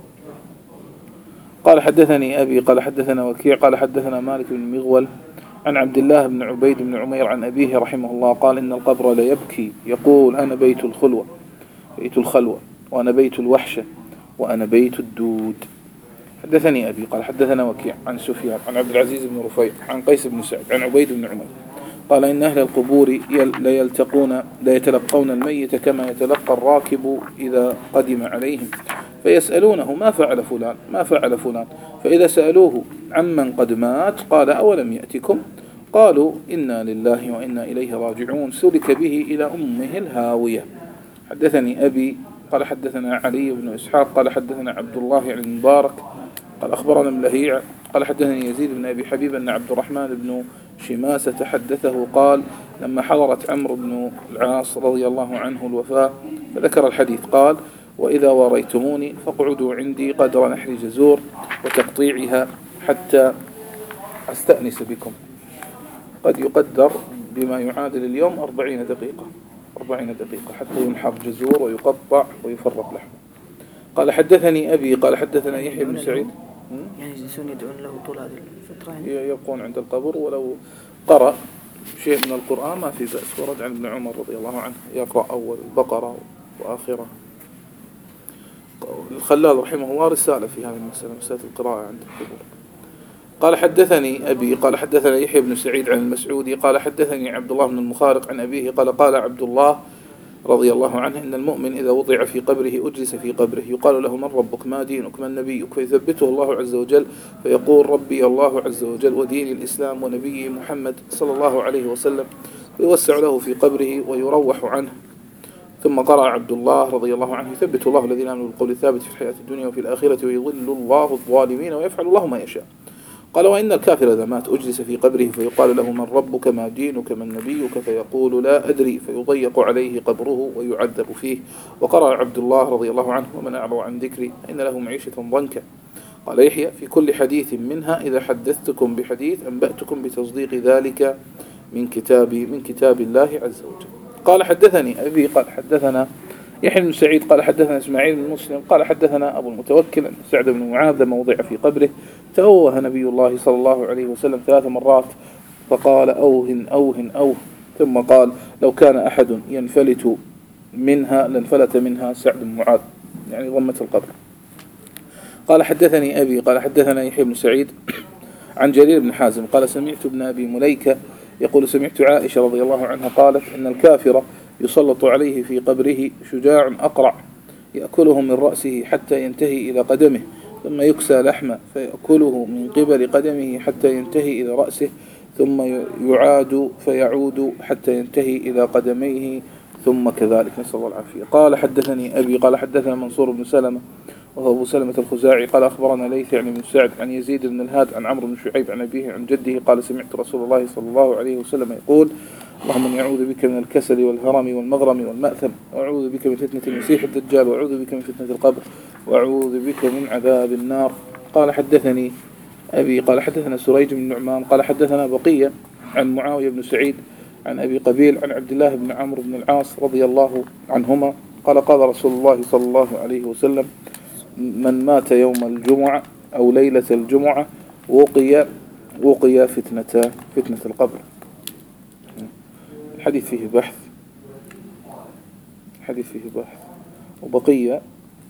قال حدثني أبي قال حدثنا وكيع قال حدثنا مالك بن مغول عن عبد الله بن عبيد بن عمير عن أبيه رحمه الله قال إن القبر ليبكي يقول أنا بيت الخلوة بيت الخلوة وأنا بيت الوحشة وأنا بيت الدود. حدثني أبي قال حدثنا وكيع عن سفيان عن عبد العزيز بن رفيع عن قيس بن سعد عن عبيد بن عمير قال إن أهل القبور ليلتقون ليتلقون الميت كما يتلقى الراكب إذا قدم عليهم فيسألونه ما فعل فلان ما فعل فلان فإذا سألوه عمن قد مات قال أولم يأتكم قالوا إنا لله وإنا إليه راجعون سلك به إلى أمه الهاوية. حدثني أبي قال حدثنا علي بن إسحاق قال حدثنا عبد الله بن المبارك قال أخبرنا ملهيع قال حدثني يزيد بن أبي حبيب أن عبد الرحمن بن شماسة حدثه قال لما حضرت عمرو بن العاص رضي الله عنه الوفاة فذكر الحديث قال وإذا وريتموني فاقعدوا عندي قدر نحر جزور وتقطيعها حتى أستأنس بكم. قد يقدر بما يعادل اليوم أربعين دقيقة أربعين دقيقة حتى ينحر جزور ويقطع ويفرق لحمه. قال حدثني أبي قال حدثنا يحيى بن سعيد يعني يجلسون يدعون له طول هذه الفترة يعني يبقون عند القبر ولو قرأ شيء من القرآن ما في بأس. ورد عن ابن عمر رضي الله عنه يقرأ أول البقرة وآخرة. الخلال رحمه الله رسالة في هذه المسألة مسألة القراءة عند القبور. قال حدثني أبي قال حدثنا يحيى بن سعيد عن المسعودي قال حدثني عبد الله بن المخارق عن أبيه قال قال عبد الله رضي الله عنه إن المؤمن إذا وضع في قبره أجلس في قبره يقال له من ربك ما دينك من نبيك فيثبته الله عز وجل فيقول ربي الله عز وجل ودين الإسلام ونبي محمد صلى الله عليه وسلم ويوسع له في قبره ويروح عنه. ثم قرأ عبد الله رضي الله عنه يثبت الله الذين آمنوا بالقول الثابت في الحياة الدنيا وفي الآخرة ويضل الله الظالمين ويفعل الله ما يشاء. قال وإن الكافر إذا مات أجلس في قبره فيقال له من ربك ما دينك من نبيك فيقول لا أدري فيضيق عليه قبره ويعذب فيه. وقرأ عبد الله رضي الله عنه ومن أعرض عن ذكري إن له معيشة ضنكا. قال يحيى في كل حديث منها إذا حدثتكم بحديث أنبأتكم بتصديق ذلك من كتاب من كتاب الله عز وجل. قال حدثني أبي قال حدثنا يحيى بن سعيد قال حدثنا إسماعيل بن مسلم قال حدثنا أبو المتوكل أن سعد بن معاذ موضع في قبره توه نبي الله صلى الله عليه وسلم ثلاث مرات فقال أوهن أوهن أوه ثم قال لو كان أحد ينفلت منها لانفلت منها سعد بن معاذ يعني ضمة القبر. قال حدثني أبي قال حدثنا يحيى بن سعيد عن جرير بن حازم قال سمعت ابن أبي مليكة يقول سمعت عائشة رضي الله عنها قالت إن الكافر يسلط عليه في قبره شجاع أقرع يأكله من رأسه حتى ينتهي إلى قدمه ثم يكسى لحمه فيأكله من قبل قدمه حتى ينتهي إلى رأسه ثم يعاد فيعود حتى ينتهي إلى قدميه ثم كذلك نسأل الله العافية. قال حدثني أبي قال حدثنا منصور بن سلمة وهو أبو سلمة الخزاعي قال أخبرنا ليث يعني بن سعد عن يزيد بن الهاد عن عمرو بن شعيب عن أبيه عن جده قال سمعت رسول الله صلى الله عليه وسلم يقول اللهم إني أعوذ بك من الكسل والهرم والمغرم والمأثم وأعوذ بك من فتنة المسيح الدجال وأعوذ بك من فتنة القبر وأعوذ بك من عذاب النار. قال حدثني أبي قال حدثنا سريج بن نعمان قال حدثنا بقية عن معاوية بن سعيد عن أبي قبيل عن عبد الله بن عمرو بن العاص رضي الله عنهما قال قال رسول الله صلى الله عليه وسلم من مات يوم الجمعة أو ليلة الجمعة وقي وقي فتنة فتنة القبر. الحديث فيه بحث الحديث فيه بحث وبقية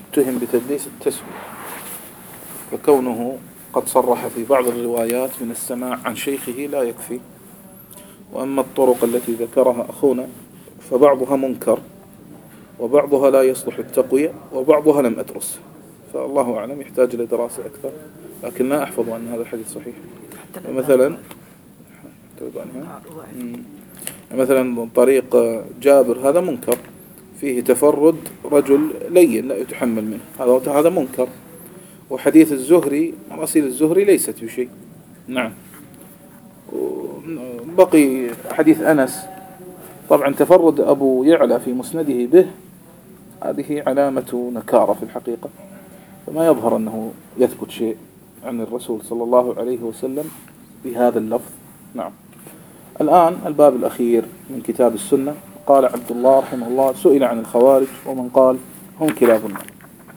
اتهم بتدليس التسوية، فكونه قد صرح في بعض الروايات من السماع عن شيخه لا يكفي. وأما الطرق التي ذكرها أخونا فبعضها منكر وبعضها لا يصلح التقوية وبعضها لم أدرس، فالله أعلم يحتاج إلى دراسة أكثر، لكن لا أحفظ أن هذا الحديث صحيح. مثلا مثلا طريق جابر هذا منكر، فيه تفرد رجل لين لا يتحمل منه، هذا هذا منكر. وحديث الزهري مراسيل الزهري ليست بشيء. نعم. بقي حديث أنس، طبعا تفرد أبو يعلى في مسنده به هذه علامة نكارة في الحقيقة، فما يظهر أنه يثبت شيء عن الرسول صلى الله عليه وسلم بهذا اللفظ. نعم. الآن الباب الأخير من كتاب السنة. قال عبد الله رحمه الله: سئل عن الخوارج ومن قال هم كلاب النار.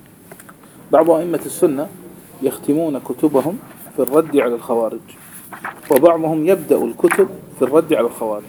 بعض أئمة السنة يختمون كتبهم في الرد على الخوارج، وبعضهم يبدأ الكتب في الرد على الخوارج،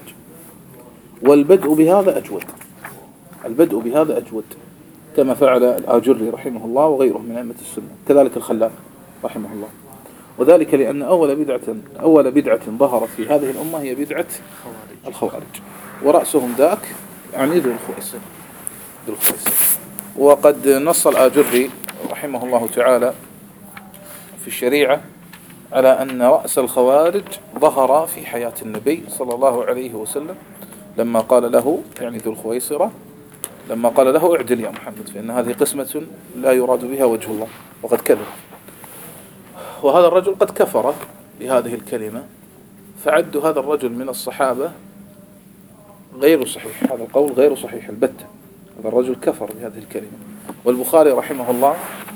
والبدء بهذا أجود البدء بهذا أجود كما فعل الآجري رحمه الله وغيره من أئمة السنة، كذلك الخلال رحمه الله. وذلك لأن أول بدعة أول بدعة ظهرت في هذه الأمة هي بدعة الخوارج، ورأسهم ذاك يعني ذو الخويصر ذو الخويصر وقد نص الآجري رحمه الله تعالى في الشريعة على أن رأس الخوارج ظهر في حياة النبي صلى الله عليه وسلم لما قال له يعني ذو الخويصرة لما قال له: اعدل يا محمد فإن هذه قسمة لا يراد بها وجه الله وقد كذب. وهذا الرجل قد كفر بهذه الكلمة، فعد هذا الرجل من الصحابة غير صحيح، هذا القول غير صحيح البتة، هذا الرجل كفر بهذه الكلمة. والبخاري رحمه الله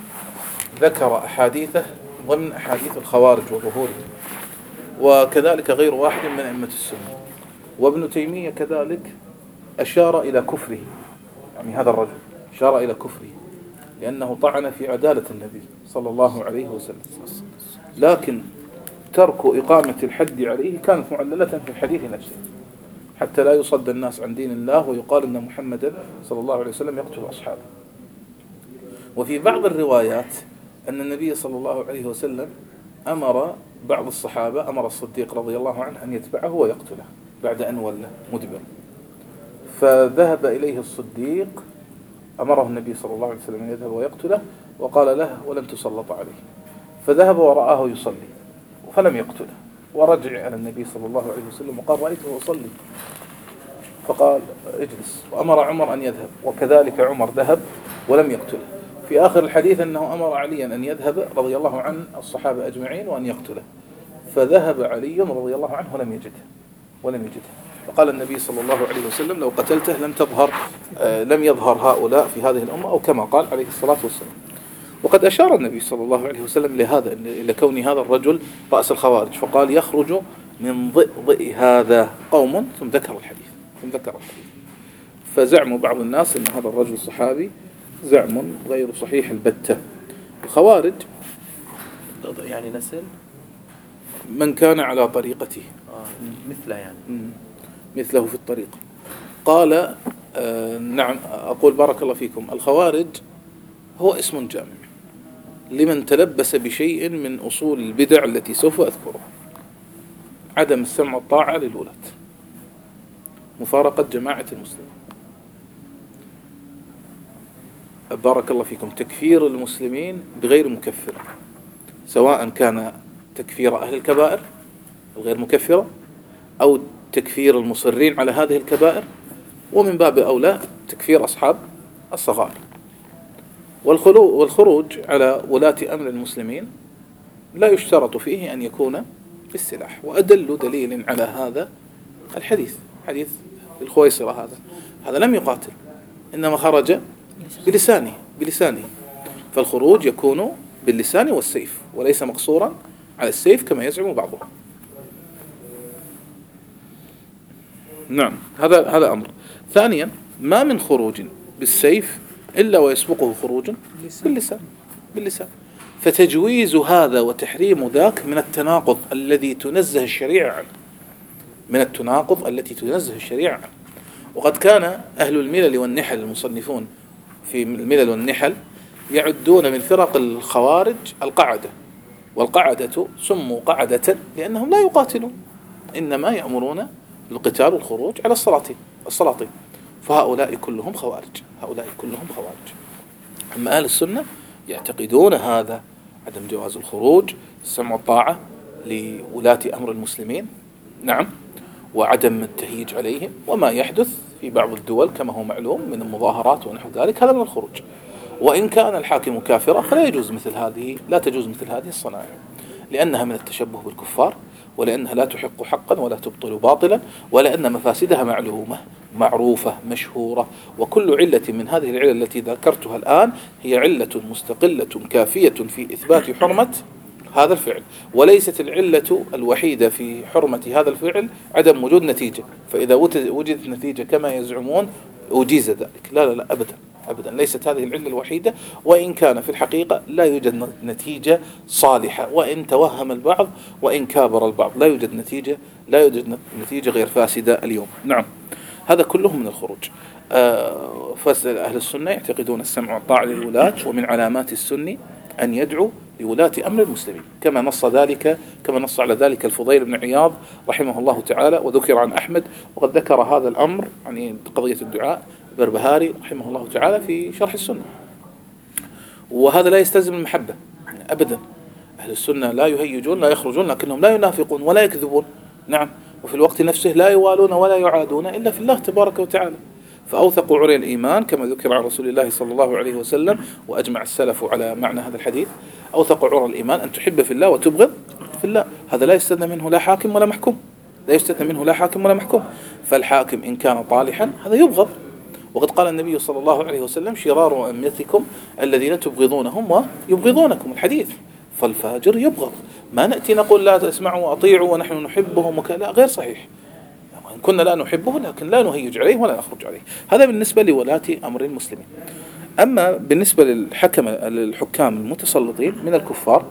ذكر أحاديثه ضمن أحاديث الخوارج وظهورهم، وكذلك غير واحد من أئمة السنة. وابن تيمية كذلك أشار إلى كفره، يعني هذا الرجل أشار إلى كفره لأنه طعن في عدالة النبي صلى الله عليه وسلم، لكن ترك إقامة الحد عليه كانت معللة في الحديث نفسه حتى لا يصد الناس عن دين الله ويقال أن محمدا صلى الله عليه وسلم يقتل أصحابه. وفي بعض الروايات أن النبي صلى الله عليه وسلم أمر بعض الصحابة، أمر الصديق رضي الله عنه أن يتبعه ويقتله بعد أن ولى مدبر، فذهب إليه الصديق، أمره النبي صلى الله عليه وسلم أن يذهب ويقتله وقال له: ولن تسلط عليه. فذهب ورآه يصلي فلم يقتله، ورجع على النبي صلى الله عليه وسلم وقال: رأيته يصلي. فقال: اجلس. وأمر عمر أن يذهب، وكذلك عمر ذهب ولم يقتله. في آخر الحديث أنه أمر عليا أن يذهب رضي الله عن الصحابة أجمعين وأن يقتله، فذهب علي رضي الله عنه ولم يجده ولم يجده فقال النبي صلى الله عليه وسلم: لو قتلته لم تظهر آه لم يظهر هؤلاء في هذه الأمة، أو كما قال عليه الصلاة والسلام. وقد أشار النبي صلى الله عليه وسلم لهذا، إلى كون هذا الرجل رأس الخوارج، فقال: يخرج من ضئضئ هذا قوم، ثم ذكر الحديث ثم ذكر الحديث فزعم بعض الناس أن هذا الرجل صحابي زعم غير صحيح البتة. الخوارج يعني نسل من كان على طريقته آه مثله يعني مثله في الطريق. قال آه نعم أقول بارك الله فيكم، الخوارج هو اسم جامع لمن تلبس بشيء من أصول البدع التي سوف أذكرها: عدم السمع والطاعة للولاة، مفارقة جماعة المسلمين، بارك الله فيكم تكفير المسلمين بغير مكفر، سواء كان تكفير أهل الكبائر الغير مكفرة أو تكفير المصرين على هذه الكبائر، ومن باب أولى تكفير أصحاب الصغائر. والخروج على ولاة أمر المسلمين لا يشترط فيه أن يكون بالسلاح. وأدل دليل على هذا الحديث، حديث الخويصرة هذا هذا لم يقاتل، إنما خرج بلسانه بلسانه فالخروج يكون باللسان والسيف، وليس مقصورا على السيف كما يزعم بعضهم. نعم، هذا هذا أمر. ثانيا، ما من خروج بالسيف إلا ويسبقه خروج باللسان باللسان فتجويز هذا وتحريم ذاك من التناقض الذي تنزه الشريعة عنه من التناقض التي تنزه الشريعة عنه. وقد كان أهل الملل والنحل المصنفون في الملل والنحل يعدون من فرق الخوارج القعدة، والقعدة سموا قعدة لأنهم لا يقاتلون، إنما يأمرون بالقتال والخروج على السلاطين السلاطين فهؤلاء كلهم خوارج، هؤلاء كلهم خوارج. أما أهل السنة يعتقدون هذا، عدم جواز الخروج، السمع والطاعة لولاة أمر المسلمين، نعم، وعدم التهييج عليهم، وما يحدث في بعض الدول كما هو معلوم من المظاهرات ونحو ذلك هذا من الخروج. وإن كان الحاكم كافرا فلا يجوز مثل هذه لا تجوز مثل هذه الصنائع، لأنها من التشبه بالكفار، ولأنها لا تحق حقا ولا تبطل باطلا، ولأن مفاسدها معلومة معروفة مشهورة. وكل علة من هذه العلل التي ذكرتها الآن هي علة مستقلة كافية في إثبات حرمة هذا الفعل، وليست العلة الوحيدة في حرمة هذا الفعل عدم وجود نتيجة، فإذا وجدت نتيجة كما يزعمون أجيز ذلك. لا لا لا أبدا أبدا، ليست هذه العلة الوحيدة، وإن كان في الحقيقة لا يوجد نتيجة صالحة، وإن توهم البعض وإن كابر البعض لا يوجد نتيجة لا يوجد نتيجة غير فاسدة اليوم. نعم، هذا كله من الخروج. آه فأهل السنة يعتقدون السمع والطاعة للولاة، ومن علامات السني أن يدعو لولاة أمر المسلمين، كما نص ذلك كما نص على ذلك الفضيل بن عياض رحمه الله تعالى، وذكر عن أحمد، وقد ذكر هذا الأمر يعني قضية الدعاء بربهاري رحمه الله تعالى في شرح السنة. وهذا لا يستلزم المحبة أبدا، أهل السنة لا يهيجون لا يخرجون، لكنهم لا ينافقون ولا يكذبون، نعم، وفي الوقت نفسه لا يوالون ولا يعادون إلا في الله تبارك وتعالى. فأوثقوا عري الإيمان كما ذكر عن رسول الله صلى الله عليه وسلم، وأجمع السلف على معنى هذا الحديث، أوثقوا عرى الإيمان أن تحب في الله وتبغض في الله. هذا لا يستثنى منه لا حاكم ولا محكوم، لا يستثنى منه لا حاكم ولا محكوم. فالحاكم إن كان طالحا هذا يبغض، وقد قال النبي صلى الله عليه وسلم شرار أمتكم الذين تبغضونهم ويبغضونكم، الحديث. فالفاجر يبغض، ما نأتي نقول لا تسمعوا وأطيعوا ونحن نحبهم وكلا، غير صحيح. إن كنا لا نحبه لكن لا نهيج عليه ولا نخرج عليه. هذا بالنسبة لولاة أمر المسلمين. أما بالنسبة للحكم الحكام المتسلطين من الكفار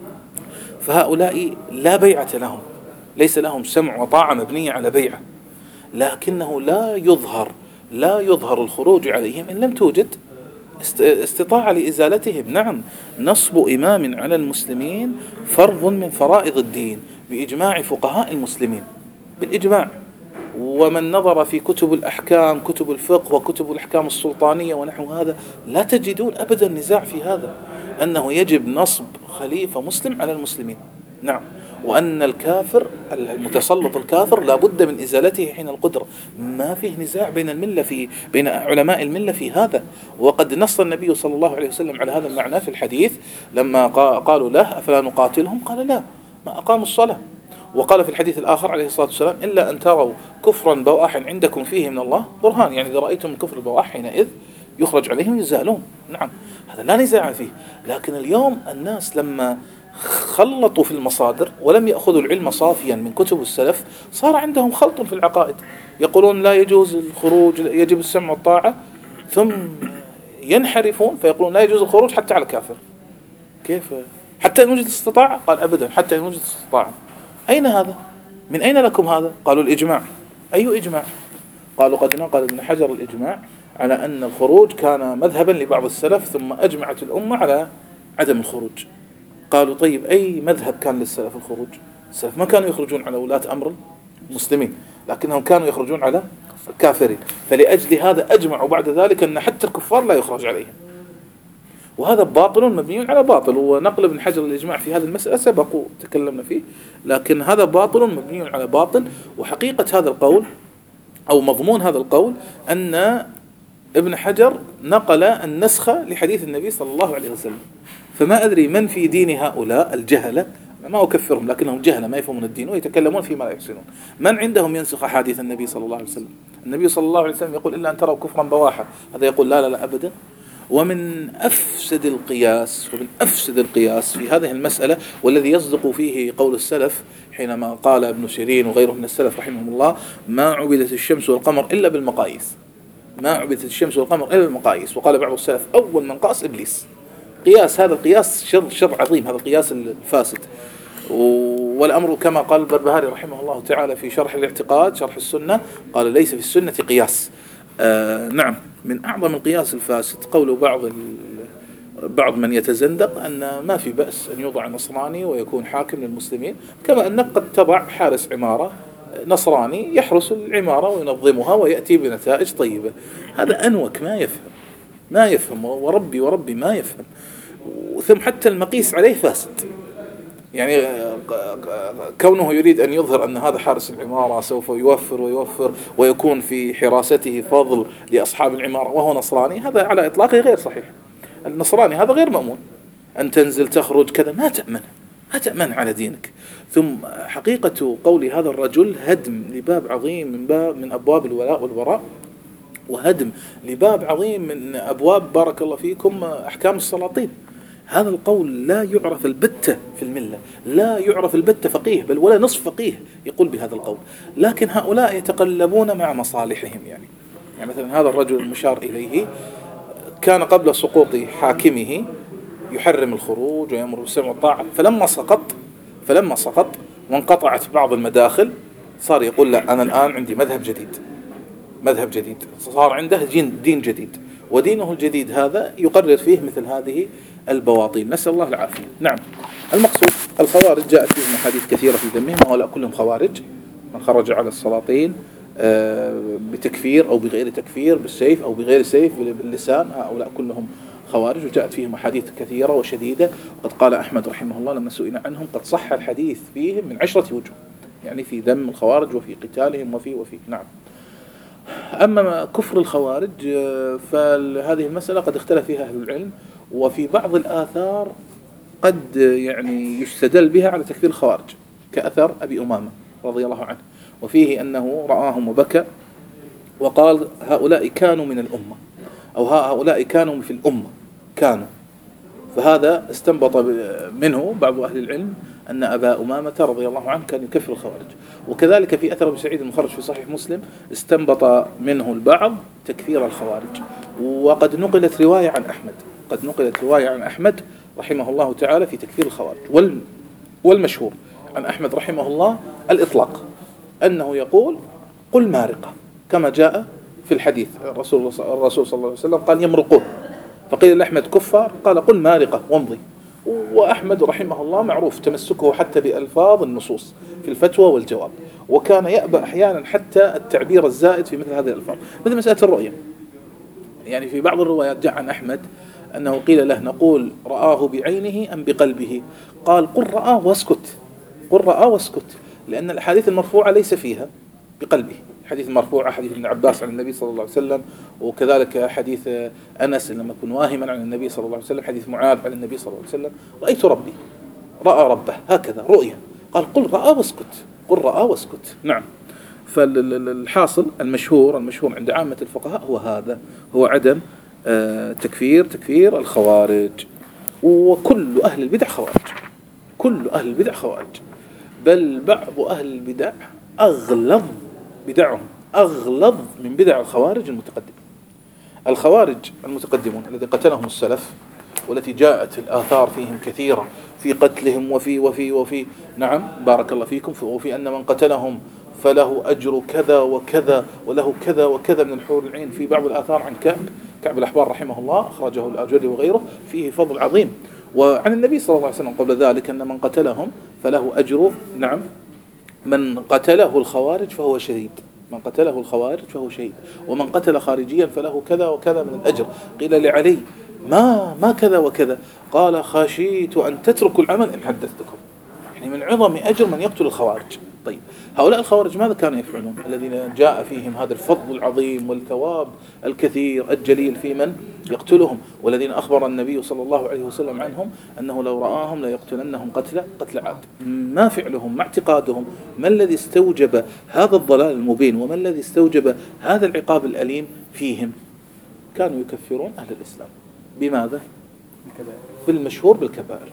فهؤلاء لا بيعة لهم، ليس لهم سمع وطاعة مبنية على بيعة، لكنه لا يظهر لا يظهر الخروج عليهم إن لم توجد استطاعة لإزالتهم. نعم، نصب إمام على المسلمين فرض من فرائض الدين بإجماع فقهاء المسلمين، بالإجماع. ومن نظر في كتب الأحكام كتب الفقه وكتب الأحكام السلطانية ونحو هذا لا تجدون أبدا نزاع في هذا، أنه يجب نصب خليفة مسلم على المسلمين. نعم، وأن الكافر المتسلط الكافر لا بد من إزالته حين القدرة، ما فيه نزاع بين الملة في بين علماء الملة في هذا. وقد نص النبي صلى الله عليه وسلم على هذا المعنى في الحديث لما قالوا له أفلا نقاتلهم، قال لا، ما أقاموا الصلاة. وقال في الحديث الآخر عليه الصلاة والسلام إلا أن تروا كفرا بواحا عندكم فيه من الله برهان، يعني إذا رأيتم الكفر البواح حينئذ يخرج عليهم يزالون. نعم، هذا لا نزاع فيه. لكن اليوم الناس لما خلطوا في المصادر ولم يأخذوا العلم صافيا من كتب السلف صار عندهم خلط في العقائد، يقولون لا يجوز الخروج يجب السمع والطاعة، ثم ينحرفون فيقولون لا يجوز الخروج حتى على الكافر. كيف؟ حتى إن وجد استطاعة؟ قال أبدا، حتى إن وجد استطاعة. أين هذا؟ من أين لكم هذا؟ قالوا الإجماع. أي إجماع؟ قالوا قد نقل ابن حجر الإجماع على أن الخروج كان مذهبا لبعض السلف ثم أجمعت الأمة على عدم الخروج. قالوا طيب أي مذهب كان للسلف الخروج؟ السلف ما كانوا يخرجون على ولاة أمر المسلمين، لكنهم كانوا يخرجون على الكافرين، فلأجل هذا أجمعوا بعد ذلك أن حتى الكفار لا يخرج عليهم. وهذا باطل مبني على باطل، ونقل ابن حجر الإجماع في هذه المسألة سبق وتكلمنا فيه، لكن هذا باطل مبني على باطل. وحقيقة هذا القول أو مضمون هذا القول أن ابن حجر نقل النسخ لحديث النبي صلى الله عليه وسلم. فما أدري من في دين هؤلاء الجهلة، ما أكفرهم لكنهم جهلة ما يفهمون الدين ويتكلمون فيما لا يحسنون، من عندهم ينسخ حديث النبي صلى الله عليه وسلم؟ النبي صلى الله عليه وسلم يقول إلا أن تروا كفرا بواحا، هذا يقول لا لا لا أبدا. ومن أفسد القياس ومن أفسد القياس في هذه المسألة، والذي يصدق فيه قول السلف حينما قال ابن سيرين وغيره من السلف رحمهم الله ما عبدت الشمس والقمر إلا بالمقاييس، ما عبدت الشمس والقمر إلا بالمقاييس. وقال بعض السلف أول من قاس إبليس. قياس هذا القياس شر شر عظيم، هذا القياس الفاسد. والأمر كما قال البربهاري رحمه الله تعالى في شرح الاعتقاد شرح السنة، قال ليس في السنة قياس. آه نعم، من أعظم القياس الفاسد قول بعض بعض من يتزندق أن ما في بأس أن يوضع نصراني ويكون حاكم للمسلمين، كما أنك قد تضع حارس عمارة نصراني يحرس العمارة وينظمها ويأتي بنتائج طيبة. هذا أنوك، ما يفهم ما يفهم وربي وربي ما يفهم. ثم حتى المقيس عليه فاسد، يعني كونه يريد أن يظهر أن هذا حارس العمارة سوف يوفر ويوفر ويكون في حراسته فضل لأصحاب العمارة وهو نصراني، هذا على إطلاقه غير صحيح. النصراني هذا غير مأمون، أن تنزل تخرج كذا ما تأمن، ما تأمن على دينك. ثم حقيقة قول هذا الرجل هدم لباب عظيم من باب من أبواب الولاء والبراء، وهدم لباب عظيم من أبواب بارك الله فيكم أحكام السلاطين. هذا القول لا يعرف البتة في الملة، لا يعرف البتة فقيه، بل ولا نصف فقيه يقول بهذا القول. لكن هؤلاء يتقلبون مع مصالحهم. يعني يعني مثلا هذا الرجل المشار إليه كان قبل سقوط حاكمه يحرم الخروج ويأمر بالسمع والطاعة، فلما سقط فلما سقط وانقطعت بعض المداخل صار يقول لا، أنا الآن عندي مذهب جديد، مذهب جديد، صار عنده دين, دين جديد، ودينه الجديد هذا يقرر فيه مثل هذه البواطيل، نسأل الله العافية. نعم، المقصود الخوارج جاءت فيهم أحاديث كثيرة في ذمهم، وهؤلاء كلهم خوارج، من خرج على السلاطين بتكفير أو بغير تكفير، بالسيف أو بغير سيف، باللسان، هؤلاء كلهم خوارج، وجاءت فيهم أحاديث كثيرة وشديدة. وقد قال أحمد رحمه الله لما سئل عنهم قد صح الحديث فيهم من عشرة وجوه، يعني في ذم الخوارج وفي قتالهم وفي وفي نعم. أما كفر الخوارج فهذه المسألة قد اختلف فيها أهل العلم، وفي بعض الآثار قد يعني يستدل بها على تكفير الخوارج، كأثر أبي أمامة رضي الله عنه، وفيه أنه رآهم وبكى وقال هؤلاء كانوا من الأمة، أو هؤلاء كانوا في الأمة كانوا. فهذا استنبط منه بعض أهل العلم أن أبا أمامة رضي الله عنه كان يكفر الخوارج. وكذلك في أثر أبي سعيد المخرج في صحيح مسلم استنبط منه البعض تكفير الخوارج. وقد نقلت رواية عن أحمد قد نقلت رواية عن أحمد رحمه الله تعالى في تكفير الخوارج. والمشهور عن أحمد رحمه الله الإطلاق، أنه يقول قل مارقة، كما جاء في الحديث الرسول الرسول صلى الله عليه وسلم قال يمرقون، فقيل لأحمد كفار قال قل مارقة وامضي. وأحمد رحمه الله معروف تمسكه حتى بألفاظ النصوص في الفتوى والجواب، وكان يأبى أحيانا حتى التعبير الزائد في مثل هذه الألفاظ، مثل مسألة الرؤية. يعني في بعض الروايات جاء عن أحمد أنه قيل له نقول رآه بعينه أم بقلبه، قال قل رآه واسكت، قل رآه واسكت، لأن الأحاديث المرفوعة ليس فيها بقلبه. حديث المرفوع حديث ابن عباس عن النبي صلى الله عليه وسلم، وكذلك حديث أنس لما يكون واهما عن النبي صلى الله عليه وسلم، حديث معاذ عن النبي صلى الله عليه وسلم رأيت ربي، رأى ربه، هكذا رؤية. قال قل رأى واسكت، قل رأى واسكت. نعم. فالحاصل المشهور المشهور عند عامة الفقهاء هو هذا، هو عدم تكفير تكفير الخوارج. وكل أهل البدع خوارج، كل أهل البدع خوارج، بل بعض أهل البدع أغلظ بدعهم أغلظ من بدع الخوارج المتقدمين. الخوارج المتقدمون الذي قتلهم السلف، والتي جاءت الآثار فيهم كثيرة في قتلهم وفي وفي وفي نعم بارك الله فيكم، وفي أن من قتلهم فله أجر كذا وكذا وله كذا وكذا من الحور العين. في بعض الآثار عن كعب كعب الأحبار رحمه الله أخرجه الآجري وغيره فيه فضل عظيم. وعن النبي صلى الله عليه وسلم قبل ذلك أن من قتلهم فله أجر نعم من قتله الخوارج فهو شهيد، من قتله الخوارج فهو شهيد، ومن قتل خارجيا فله كذا وكذا من الأجر. قيل لعلي ما ما كذا وكذا، قال خشيت أن تتركوا العمل إن حدثتكم، يعني من عظم أجر من يقتل الخوارج. طيب هؤلاء الخوارج ماذا كانوا يفعلون الذين جاء فيهم هذا الفضل العظيم والثواب الكثير الجليل في من يقتلهم، والذين أخبر النبي صلى الله عليه وسلم عنهم أنه لو رآهم لا يقتلنهم قتل قتل عاد. ما فعلهم، ما اعتقادهم، ما الذي استوجب هذا الضلال المبين، وما الذي استوجب هذا العقاب الأليم فيهم؟ كانوا يكفرون أهل الإسلام. بماذا؟ بالمشهور بالكبائر.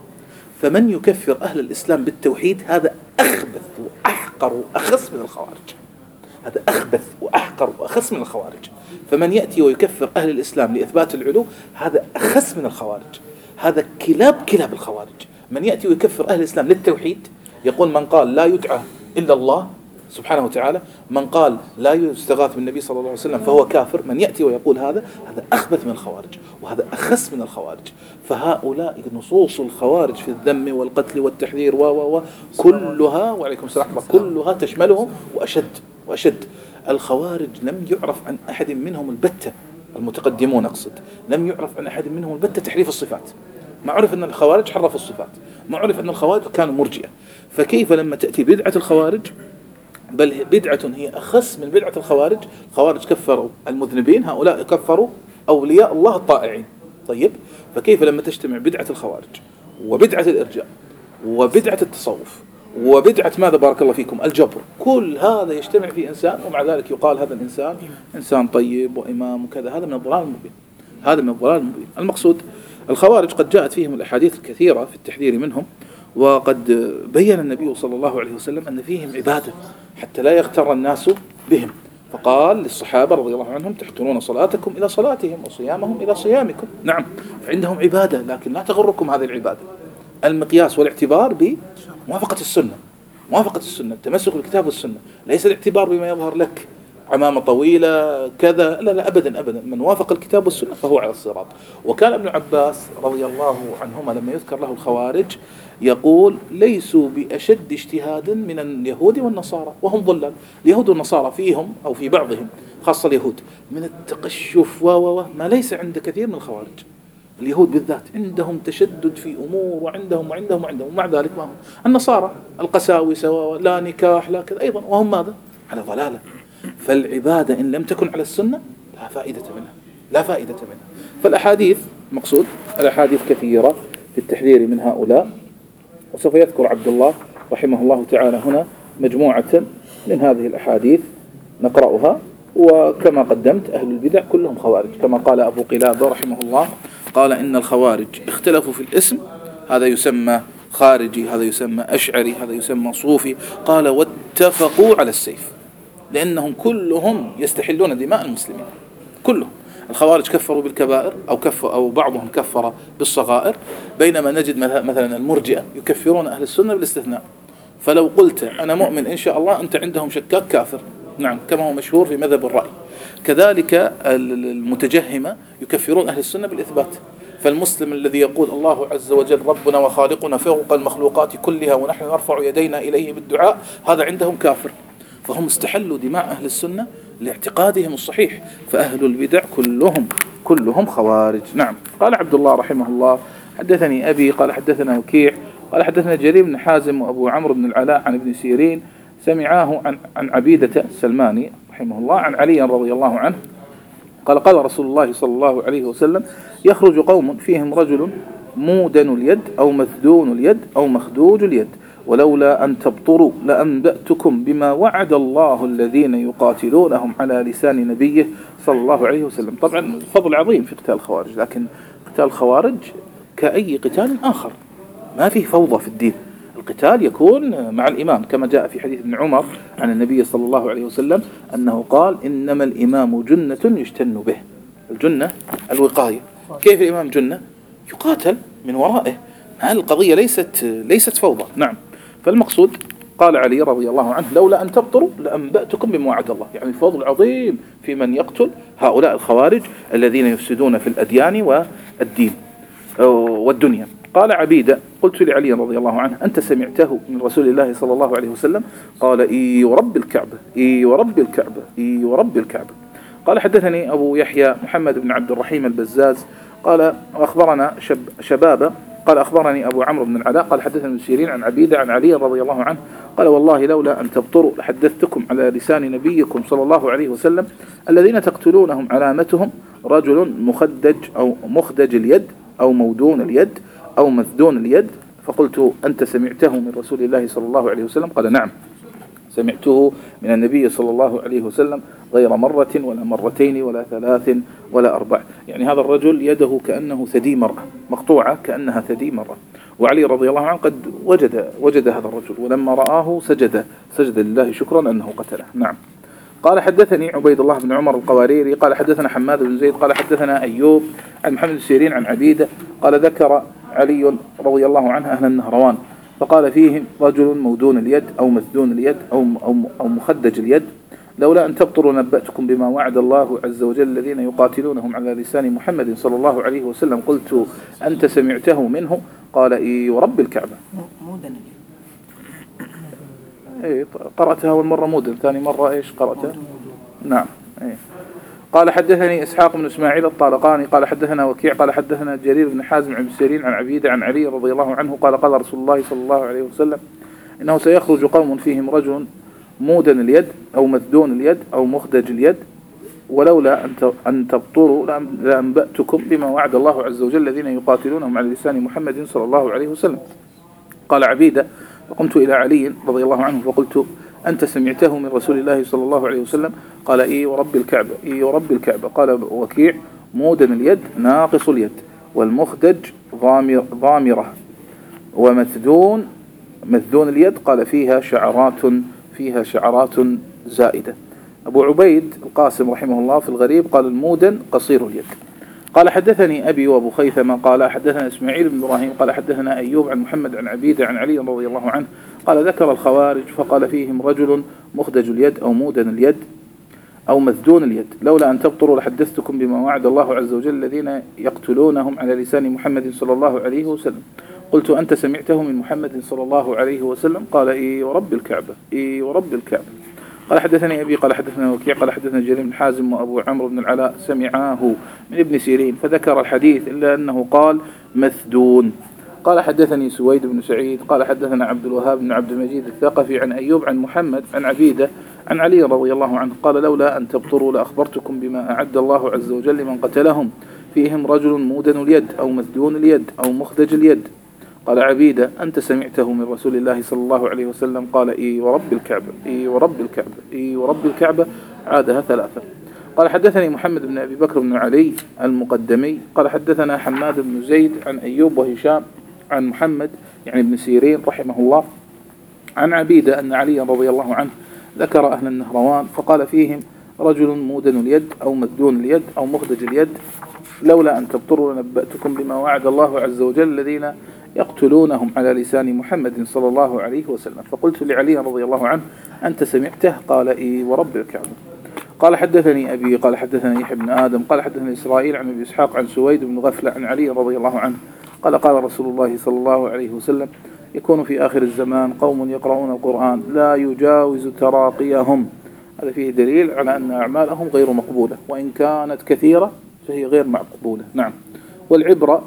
فمن يكفر أهل الإسلام بالتوحيد هذا أخبث وأحقر وأخص من الخوارج، هذا أخبث وأحقر وأخص من الخوارج. فمن يأتي ويكفر أهل الإسلام لإثبات العلو هذا أخص من الخوارج، هذا كلاب كلاب الخوارج. من يأتي ويكفر أهل الإسلام للتوحيد، يقول من قال لا يدعى إلا الله سبحانه وتعالى. من قال لا يستغاث بالنبي صلى الله عليه وسلم فهو كافر، من يأتي ويقول هذا هذا أخبث من الخوارج، وهذا أخس من الخوارج. فهؤلاء نصوص الخوارج في الذم والقتل والتحذير و و كلها، وعليكم السلام، كلها تشملهم وأشد وأشد. الخوارج لم يعرف عن أحد منهم البتة، المتقدمون أقصد، لم يعرف عن أحد منهم البتة تحريف الصفات. ما عرف أن الخوارج حرفوا الصفات، ما عرف أن الخوارج كانوا مرجئة. فكيف لما تأتي بدعة الخوارج، بل بدعة هي أخص من بدعة الخوارج. الخوارج كفروا المذنبين، هؤلاء كفروا أولياء الله الطائعين. طيب، فكيف لما تجتمع بدعة الخوارج وبدعة الإرجاء وبدعة التصوف وبدعة ماذا بارك الله فيكم الجبر، كل هذا يجتمع في إنسان، ومع ذلك يقال هذا الإنسان إنسان طيب وإمام وكذا؟ هذا من الضلال المبين، هذا من الضلال المبين. المقصود الخوارج قد جاءت فيهم الأحاديث الكثيرة في التحذير منهم، وقد بين النبي صلى الله عليه وسلم أن فيهم عبادة حتى لا يغتر الناس بهم، فقال للصحابة رضي الله عنهم: تحترون صلاتكم إلى صلاتهم وصيامهم إلى صيامكم. نعم، فعندهم عبادة، لكن لا تغركم هذه العبادة. المقياس والاعتبار بموافقة السنة، موافقة السنة، التمسك بالكتاب والسنة، ليس الاعتبار بما يظهر لك عمامة طويلة كذا، لا لا أبدا أبدا. من وافق الكتاب والسنة فهو على الصراط. وكان ابن عباس رضي الله عنهما لما يذكر له الخوارج يقول: ليسوا بأشد اجتهادا من اليهود والنصارى وهم ضلال. اليهود والنصارى فيهم أو في بعضهم، خاصة اليهود، من التقشف و و ما ليس عند كثير من الخوارج. اليهود بالذات عندهم تشدد في أمور، وعندهم وعندهم وعندهم، ومع ذلك ما هم. النصارى القساوسة، لا نكاح لا كذا أيضا، وهم ماذا؟ على ضلالة. فالعبادة إن لم تكن على السنة لا فائدة منها، لا فائدة منها. فالأحاديث مقصود الأحاديث كثيرة في التحذير من هؤلاء، وسوف يذكر عبد الله رحمه الله تعالى هنا مجموعة من هذه الأحاديث نقرأها. وكما قدمت أهل البدع كلهم خوارج، كما قال أبو قلابة رحمه الله، قال: إن الخوارج اختلفوا في الاسم، هذا يسمى خارجي، هذا يسمى أشعري، هذا يسمى صوفي. قال: واتفقوا على السيف، لأنهم كلهم يستحلون دماء المسلمين كلهم. الخوارج كفروا بالكبائر أو كفر أو بعضهم كفر بالصغائر، بينما نجد مثلا المرجئة يكفرون أهل السنة بالاستثناء. فلو قلت أنا مؤمن إن شاء الله، أنت عندهم شكاك كافر، نعم، كما هو مشهور في مذهب الرأي. كذلك المتجهمة يكفرون أهل السنة بالإثبات. فالمسلم الذي يقول الله عز وجل ربنا وخالقنا فوق المخلوقات كلها ونحن نرفع يدينا إليه بالدعاء، هذا عندهم كافر. فهم استحلوا دماء أهل السنة لاعتقادهم الصحيح. فأهل البدع كلهم كلهم خوارج. نعم. قال عبد الله رحمه الله: حدثني أبي قال حدثنا وكيع قال حدثنا جرير بن حازم وأبو عمرو بن العلاء عن ابن سيرين سمعاه عن عن عبيدة السلماني رحمه الله عن علي رضي الله عنه قال: قال رسول الله صلى الله عليه وسلم: يخرج قوم فيهم رجل مودن اليد أو مثدون اليد أو مخدوج اليد، ولولا أن تبطروا لأنبأتكم بما وعد الله الذين يقاتلونهم على لسان نبيه صلى الله عليه وسلم. طبعا فضل عظيم في قتال الخوارج، لكن قتال الخوارج كأي قتال آخر، ما فيه فوضى في الدين. القتال يكون مع الإمام، كما جاء في حديث ابن عمر عن النبي صلى الله عليه وسلم أنه قال: إنما الإمام جنة يشتن به. الجنة الوقاية. كيف الإمام جنة؟ يقاتل من ورائه. القضية ليست ليست فوضى. نعم. فالمقصود قال علي رضي الله عنه: لولا أن تبطروا لأنبأتكم بما وعد الله. يعني الفضل عظيم في من يقتل هؤلاء الخوارج الذين يفسدون في الأديان والدين والدنيا. قال عبيدة: قلت لعلي رضي الله عنه: أنت سمعته من رسول الله صلى الله عليه وسلم؟ قال: إي ورب الكعبة، إي ورب الكعبة، إي ورب الكعبة. قال: حدثني أبو يحيى محمد بن عبد الرحيم البزاز قال: أخبرنا شب شبابة قال: أخبرني أبو عمرو بن العلاء قال: حدثنا ابن سيرين عن عبيدة عن علي رضي الله عنه قال: والله لولا أن تبطروا لحدثتكم على لسان نبيكم صلى الله عليه وسلم الذين تقتلونهم علامتهم رجل مخدج أو مخدج اليد أو مودون اليد أو مثدون اليد. فقلت: أنت سمعته من رسول الله صلى الله عليه وسلم؟ قال: نعم، سمعته من النبي صلى الله عليه وسلم غير مرة ولا مرتين ولا ثلاث ولا أربع. يعني هذا الرجل يده كأنه ثدي مرأة، مقطوعة كأنها ثدي مرأة. وعلي رضي الله عنه قد وجد وجد هذا الرجل، ولما رآه سجد سجد لله شكرا أنه قتله. نعم. قال: حدثني عبيد الله بن عمر القواريري قال: حدثنا حماد بن زيد قال: حدثنا أيوب عن محمد بن سيرين عن عبيدة قال: ذكر علي رضي الله عنه أهل النهروان فقال فيهم رجل مودون اليد أو مثدون اليد أو أو أو مخدج اليد لولا أن تبطروا نبأتكم بما وعد الله عز وجل الذين يقاتلونهم على لسان محمد صلى الله عليه وسلم. قلت أنت سمعته منه؟ قال إي ورب الكعبة. مودن إيه قرأتها أول مرة مودن، ثاني مرة إيش قرأتها؟ نعم. إيه. قال حدثني إسحاق بن إسماعيل الطالقاني قال حدثنا وكيع قال حدثنا جرير بن حازم عن سيرين عن عبيدة عن علي رضي الله عنه قال قال رسول الله صلى الله عليه وسلم إنه سيخرج قوم فيهم رجل مودن اليد أو مثدون اليد أو مخدج اليد ولولا أن تبطروا لأنبأتكم بما وعد الله عز وجل الذين يقاتلونهم على لسان محمد صلى الله عليه وسلم. قال عبيدة فقمت إلى علي رضي الله عنه فقلت أنت سمعته من رسول الله صلى الله عليه وسلم؟ قال إي ورب الكعبة إي ورب الكعبة. قال وكيع مودن اليد ناقص اليد والمخدج ضامر ضامرة ومثدون مثدون اليد قال فيها شعرات فيها شعرات زائدة. أبو عبيد القاسم رحمه الله في الغريب قال المودن قصير اليد. قال حدثني أبي وأبو خيثمة قال حدثنا إسماعيل بن إبراهيم قال حدثنا أيوب عن محمد عن عبيدة عن علي رضي الله عنه قال ذكر الخوارج فقال فيهم رجل مخدج اليد أو مودن اليد أو مثدون اليد لولا أن تبطروا لحدثتكم بما وعد الله عز وجل الذين يقتلونهم على لسان محمد صلى الله عليه وسلم. قلت أنت سمعته من محمد صلى الله عليه وسلم؟ قال إي ورب الكعبة إي ورب الكعبة. قال حدثني أبي قال حدثنا وكيع قال حدثنا جرير بن حازم وأبو عمرو بن العلاء سمعاه من ابن سيرين فذكر الحديث إلا أنه قال مثدون. قال حدثني سويد بن سعيد قال حدثنا عبد الوهاب بن عبد المجيد الثقفي عن أيوب عن محمد عن عبيدة عن علي رضي الله عنه قال لولا أن تبطروا لأخبرتكم بما أعد الله عز وجل لمن قتلهم فيهم رجل مودن اليد أو مثدون اليد أو مخدج اليد. قال عبيدة أنت سمعته من رسول الله صلى الله عليه وسلم؟ قال إي ورب الكعبة إي ورب الكعبة إي ورب الكعبة. عادها ثلاثة. قال حدثني محمد بن أبي بكر بن علي المقدمي قال حدثنا حماد بن زيد عن أيوب وهشام عن محمد يعني ابن سيرين رحمه الله عن عبيدة أن علي رضي الله عنه ذكر أهل النهروان فقال فيهم رجل مودن اليد أو مثدون اليد أو مخدج اليد لولا أن تبطروا لنبأتكم بما وعد الله عز وجل الذين يقتلونهم على لسان محمد صلى الله عليه وسلم. فقلت لعلي رضي الله عنه أنت سمعته؟ قال إي ورب الكعبة. قال حدثني أبي قال حدثني يحيى بن آدم قال حدثني إسرائيل عن أبي إسحاق عن سويد بن غفلة عن علي رضي الله عنه قال قال رسول الله صلى الله عليه وسلم يكون في آخر الزمان قوم يقرؤون القرآن لا يجاوز تراقيهم. هذا فيه دليل على أن أعمالهم غير مقبولة وإن كانت كثيرة فهي غير مقبولة. نعم. والعبرة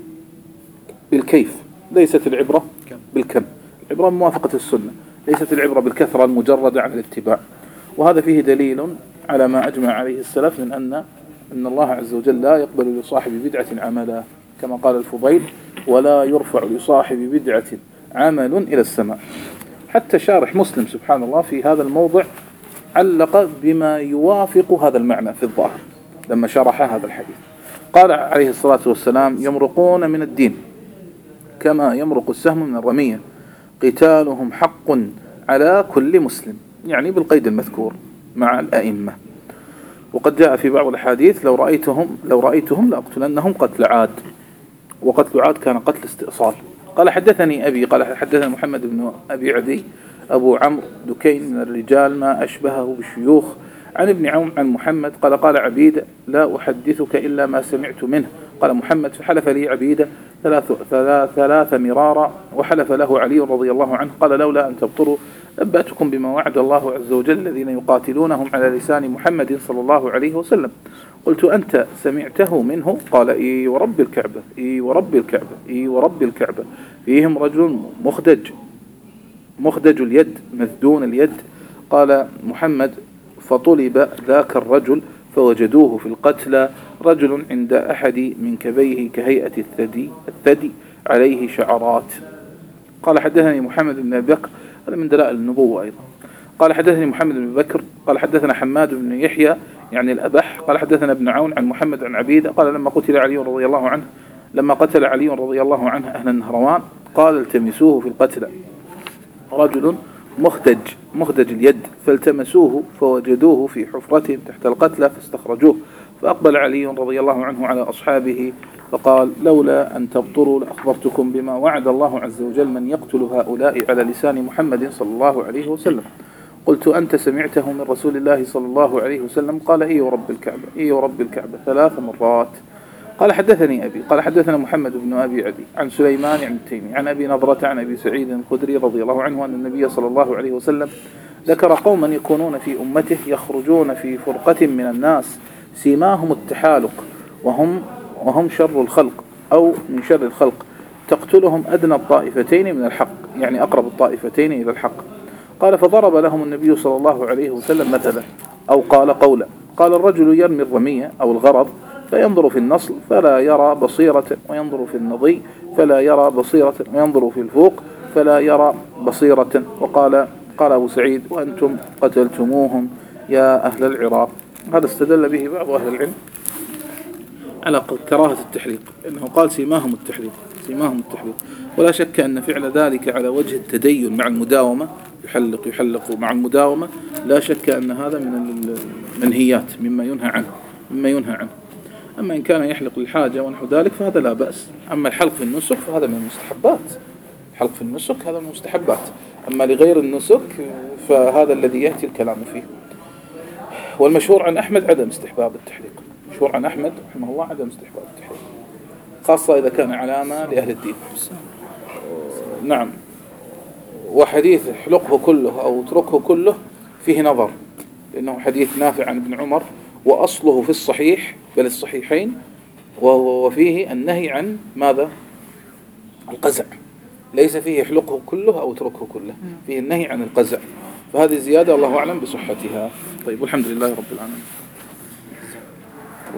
بالكيف ليست العبرة بالكم. العبرة موافقة السنة ليست العبرة بالكثرة المجردة عن الاتباع. وهذا فيه دليل على ما أجمع عليه السلف من أن أن الله عز وجل لا يقبل لصاحب بدعة عملا كما قال الفضيل ولا يرفع لصاحب بدعة عمل إلى السماء. حتى شارح مسلم سبحان الله في هذا الموضع علق بما يوافق هذا المعنى في الظاهر لما شرح هذا الحديث. قال عليه الصلاة والسلام يمرقون من الدين كما يمرق السهم من الرمية قتالهم حق على كل مسلم يعني بالقيد المذكور مع الأئمة. وقد جاء في بعض الحديث لو رأيتهم لو رأيتهم لأقتلنهم قتل عاد وقتل عاد كان قتل استئصال. قال حدثني أبي قال حدثنا محمد بن أبي عدي أبو عمرو دكين من الرجال ما أشبهه بالشيوخ عن ابن عون عن محمد قال قال عبيدة لا أحدثك إلا ما سمعت منه. قال محمد فحلف لي عبيدة ثلاث, ثلاث, ثلاث مرارا وحلف له علي رضي الله عنه قال لولا أن تبطروا نبأتكم بما وعد الله عز وجل الذين يقاتلونهم على لسان محمد صلى الله عليه وسلم. قلت أنت سمعته منه؟ قال إي ورب الكعبة إي ورب الكعبة إي ورب الكعبة فيهم رجل مخدج مخدج اليد مثدون اليد. قال محمد فطلب ذاك الرجل فوجدوه في القتلى رجل عند أحد منكبيه كهيئة الثدي الثدي عليه شعرات. قال حدثني محمد بن أبي بكر هذا من دلائل النبوة أيضا. قال حدثني محمد بن بكر قال حدثنا حماد بن يحيى يعني الأبح قال حدثنا ابن عون عن محمد عن عبيدة قال لما قتل علي رضي الله عنه لما قتل علي رضي الله عنه أهل النهروان قال التمسوه في القتلى رجل مخدج مخدج اليد فالتمسوه فوجدوه في حفرة تحت القتلى فاستخرجوه فأقبل علي رضي الله عنه على أصحابه فقال لولا أن تبطروا لأخبرتكم بما وعد الله عز وجل من يقتل هؤلاء على لسان محمد صلى الله عليه وسلم. قلت أنت سمعته من رسول الله صلى الله عليه وسلم؟ قال إي ورب الكعبة إي ورب الكعبة ثلاث مرات. قال حدثني أبي قال حدثنا محمد بن أبي عدي عن سليمان عن التيمي عن أبي نضرة عن أبي سعيد الخدري رضي الله عنه أن النبي صلى الله عليه وسلم ذكر قوما يكونون في أمته يخرجون في فرقة من الناس سيماهم التحالق وهم وهم شر الخلق أو من شر الخلق تقتلهم أدنى الطائفتين من الحق، يعني أقرب الطائفتين إلى الحق. قال فضرب لهم النبي صلى الله عليه وسلم مثلا أو قال قولا، قال الرجل يرمي الرمية أو الغرض فينظر في النصل فلا يرى بصيرة، وينظر في النضي فلا يرى بصيرة، وينظر في الفوق فلا يرى بصيرة. وقال قال أبو سعيد وأنتم قتلتموهم يا أهل العراق. هذا استدل به بعض أهل العلم على كراهة التحليق، إنه قال سيماهم التحليق سيماهم التحليق ولا شك أن فعل ذلك على وجه التدين مع المداومة، يحلق يحلق مع المداومة، لا شك أن هذا من المنهيات مما ينهى عنه مما ينهى عنه. أما إن كان يحلق للحاجة ونحو ذلك فهذا لا بأس. أما الحلق في النسك فهذا من المستحبات، الحلق في النسك هذا من المستحبات. أما لغير النسك فهذا الذي يأتي الكلام فيه. والمشهور عن أحمد عدم استحباب التحليق، مشهور عن أحمد رحمه الله عدم استحباب التحليق، خاصة إذا كان علامة لأهل الدين. نعم. وحديث احلقه كله أو اتركه كله فيه نظر، لأنه حديث نافع عن ابن عمر وأصله في الصحيح بل الصحيحين، وفيه النهي عن ماذا؟ القزع، ليس فيه احلقه كله أو اتركه كله، فيه النهي عن القزع، فهذه زيادة الله أعلم بصحتها. طيب والحمد لله رب العالمين.